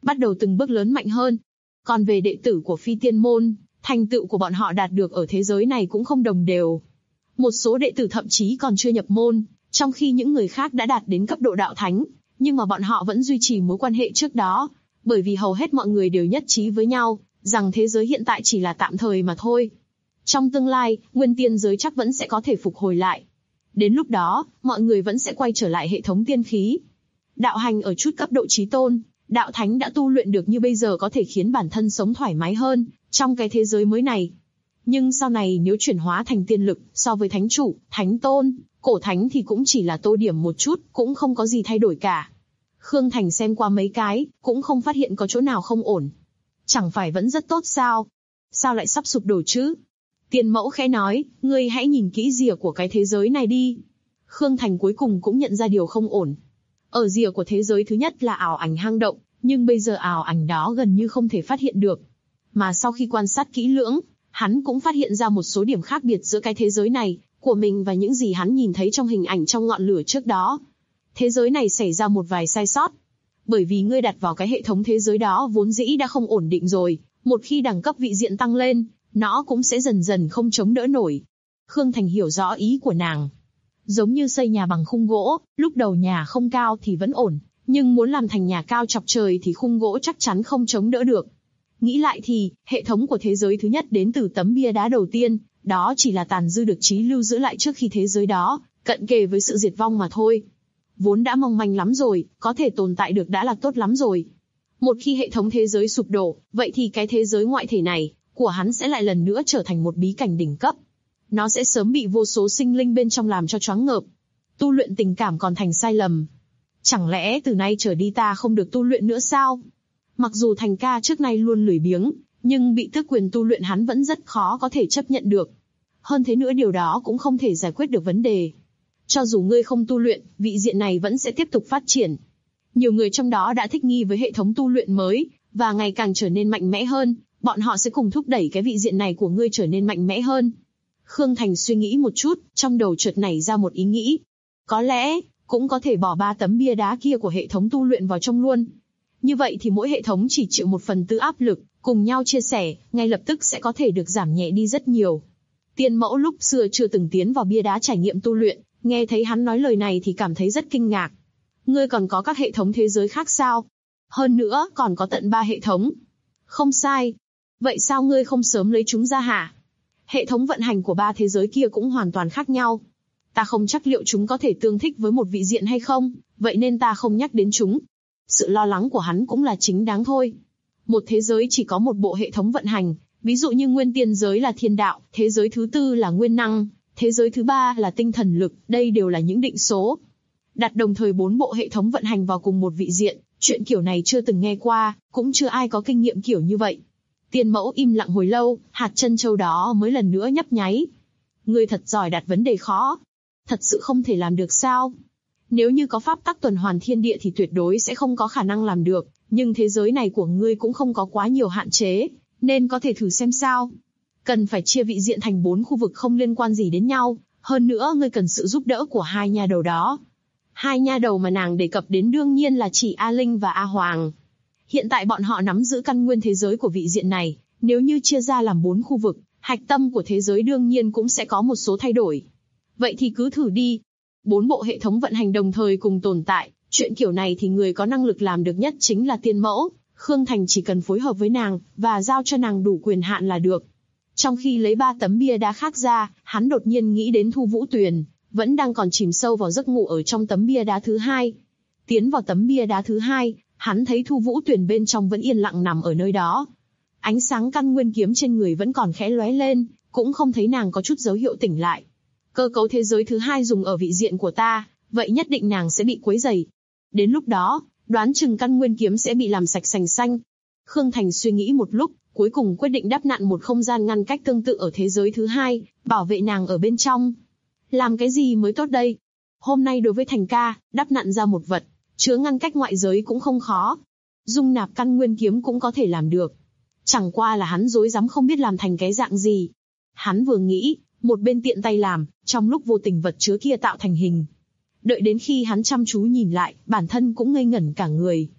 bắt đầu từng bước lớn mạnh hơn. Còn về đệ tử của Phi Tiên Môn, thành tựu của bọn họ đạt được ở thế giới này cũng không đồng đều. Một số đệ tử thậm chí còn chưa nhập môn, trong khi những người khác đã đạt đến cấp độ đạo thánh, nhưng mà bọn họ vẫn duy trì mối quan hệ trước đó, bởi vì hầu hết mọi người đều nhất trí với nhau, rằng thế giới hiện tại chỉ là tạm thời mà thôi. Trong tương lai, nguyên tiên giới chắc vẫn sẽ có thể phục hồi lại. Đến lúc đó, mọi người vẫn sẽ quay trở lại hệ thống tiên khí. Đạo hành ở chút cấp độ chí tôn, đạo thánh đã tu luyện được như bây giờ có thể khiến bản thân sống thoải mái hơn, trong cái thế giới mới này. Nhưng sau này nếu chuyển hóa thành tiên lực, so với thánh chủ, thánh tôn, cổ thánh thì cũng chỉ là tô điểm một chút, cũng không có gì thay đổi cả. Khương Thành xem qua mấy cái, cũng không phát hiện có chỗ nào không ổn. Chẳng phải vẫn rất tốt sao? Sao lại sắp sụp đổ chứ? Tiên mẫu khẽ nói, ngươi hãy nhìn kỹ rìa của cái thế giới này đi. Khương Thành cuối cùng cũng nhận ra điều không ổn. Ở rìa của thế giới thứ nhất là ảo ảnh hang động, nhưng bây giờ ảo ảnh đó gần như không thể phát hiện được. Mà sau khi quan sát kỹ lưỡng, hắn cũng phát hiện ra một số điểm khác biệt giữa cái thế giới này, của mình và những gì hắn nhìn thấy trong hình ảnh trong ngọn lửa trước đó. Thế giới này xảy ra một vài sai sót. Bởi vì ngươi đặt vào cái hệ thống thế giới đó vốn dĩ đã không ổn định rồi, một khi đẳng cấp vị diện tăng lên, nó cũng sẽ dần dần không chống đỡ nổi. Khương Thành hiểu rõ ý của nàng. Giống như xây nhà bằng khung gỗ, lúc đầu nhà không cao thì vẫn ổn, nhưng muốn làm thành nhà cao chọc trời thì khung gỗ chắc chắn không chống đỡ được. Nghĩ lại thì, hệ thống của thế giới thứ nhất đến từ tấm bia đá đầu tiên, đó chỉ là tàn dư được trí lưu giữ lại trước khi thế giới đó cận kề với sự diệt vong mà thôi. Vốn đã mong manh lắm rồi, có thể tồn tại được đã là tốt lắm rồi. Một khi hệ thống thế giới sụp đổ, vậy thì cái thế giới ngoại thể này của hắn sẽ lại lần nữa trở thành một bí cảnh đỉnh cấp. Nó sẽ sớm bị vô số sinh linh bên trong làm cho choáng ngợp. Tu luyện tình cảm còn thành sai lầm. Chẳng lẽ từ nay trở đi ta không được tu luyện nữa sao? Mặc dù Thành ca trước nay luôn lười biếng, nhưng bị tước quyền tu luyện hắn vẫn rất khó có thể chấp nhận được. Hơn thế nữa điều đó cũng không thể giải quyết được vấn đề. Cho dù ngươi không tu luyện, vị diện này vẫn sẽ tiếp tục phát triển. Nhiều người trong đó đã thích nghi với hệ thống tu luyện mới, và ngày càng trở nên mạnh mẽ hơn, bọn họ sẽ cùng thúc đẩy cái vị diện này của ngươi trở nên mạnh mẽ hơn. Khương Thành suy nghĩ một chút, trong đầu chợt nảy ra một ý nghĩ. Có lẽ, cũng có thể bỏ 3 tấm bia đá kia của hệ thống tu luyện vào trong luôn. Như vậy thì mỗi hệ thống chỉ chịu 1/4 áp lực, cùng nhau chia sẻ, ngay lập tức sẽ có thể được giảm nhẹ đi rất nhiều. Tiên mẫu lúc xưa chưa từng tiến vào bia đá trải nghiệm tu luyện, nghe thấy hắn nói lời này thì cảm thấy rất kinh ngạc. Ngươi còn có các hệ thống thế giới khác sao? Hơn nữa, còn có tận 3 hệ thống. Không sai. Vậy sao ngươi không sớm lấy chúng ra hả? Hệ thống vận hành của 3 thế giới kia cũng hoàn toàn khác nhau. Ta không chắc liệu chúng có thể tương thích với một vị diện hay không, vậy nên ta không nhắc đến chúng. Sự lo lắng của hắn cũng là chính đáng thôi. Một thế giới chỉ có một bộ hệ thống vận hành, ví dụ như nguyên tiên giới là thiên đạo, thế giới thứ 4 là nguyên năng, thế giới thứ 3 là tinh thần lực, đây đều là những định số. Đặt đồng thời 4 bộ hệ thống vận hành vào cùng một vị diện, chuyện kiểu này chưa từng nghe qua, cũng chưa ai có kinh nghiệm kiểu như vậy. Tiên mẫu im lặng hồi lâu, hạt chân châu đó mới lần nữa nhấp nháy. Ngươi thật giỏi đặt vấn đề khó. Thật sự không thể làm được sao? Nếu như có pháp tắc tuần hoàn thiên địa thì tuyệt đối sẽ không có khả năng làm được, nhưng thế giới này của ngươi cũng không có quá nhiều hạn chế, nên có thể thử xem sao. Cần phải chia vị diện thành 4 khu vực không liên quan gì đến nhau, hơn nữa ngươi cần sự giúp đỡ của 2 nha đầu đó. 2 nha đầu mà nàng đề cập đến đương nhiên là chỉ A Linh và A Hoàng. Hiện tại bọn họ nắm giữ căn nguyên thế giới của vị diện này, nếu như chia ra làm 4 khu vực, hạch tâm của thế giới đương nhiên cũng sẽ có một số thay đổi. Vậy thì cứ thử đi. 4 bộ hệ thống vận hành đồng thời cùng tồn tại, chuyện kiểu này thì người có năng lực làm được nhất chính là tiên mẫu. Khương Thành chỉ cần phối hợp với nàng, và giao cho nàng đủ quyền hạn là được. Trong khi lấy 3 tấm bia đá khác ra, hắn đột nhiên nghĩ đến Thu Vũ Tuyền, vẫn đang còn chìm sâu vào giấc ngủ ở trong tấm bia đá thứ 2. Tiến vào tấm bia đá thứ 2, hắn thấy Thu Vũ Tuyền bên trong vẫn yên lặng nằm ở nơi đó. Ánh sáng căn nguyên kiếm trên người vẫn còn khẽ lóe lên, cũng không thấy nàng có chút dấu hiệu tỉnh lại. Cơ cấu thế giới thứ 2 dùng ở vị diện của ta, vậy nhất định nàng sẽ bị quấy rầy. Đến lúc đó, đoán chừng căn nguyên kiếm sẽ bị làm sạch sành xanh. Khương Thành suy nghĩ một lúc, cuối cùng quyết định đắp nặn một không gian ngăn cách tương tự ở thế giới thứ 2, bảo vệ nàng ở bên trong. Làm cái gì mới tốt đây? Hôm nay đối với Thành ca, đắp nặn ra một vật, chứa ngăn cách ngoại giới cũng không khó. Dung nạp căn nguyên kiếm cũng có thể làm được. Chẳng qua là hắn rối rắm không biết làm thành cái dạng gì. Hắn vừa nghĩ, một bên tiện tay làm, trong lúc vô tình vật chứa kia tạo thành hình. Đợi đến khi hắn chăm chú nhìn lại, bản thân cũng ngây ngẩn cả người.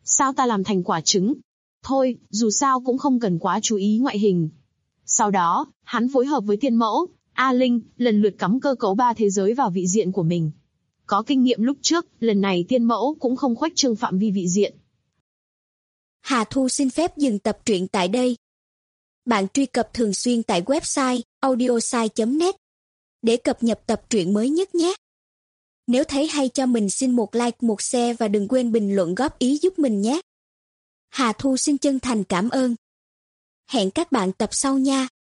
Sao ta làm thành quả trứng? Thôi, dù sao cũng không cần quá chú ý ngoại hình. Sau đó, hắn phối hợp với tiên mẫu, A Linh, lần lượt cắm cơ cấu 3 thế giới vào vị diện của mình. Có kinh nghiệm lúc trước, lần này tiên mẫu cũng không khuếch trương phạm vi vị diện. Hà Thu xin phép dừng tập truyện tại đây. Bạn truy cập thường xuyên tại website audiosai.net để cập nhật tập truyện mới nhất nhé. Nếu thấy hay cho mình xin một like, một share và đừng quên bình luận góp ý giúp mình nhé. Hà Thu xin chân thành cảm ơn. Hẹn các bạn tập sau nha.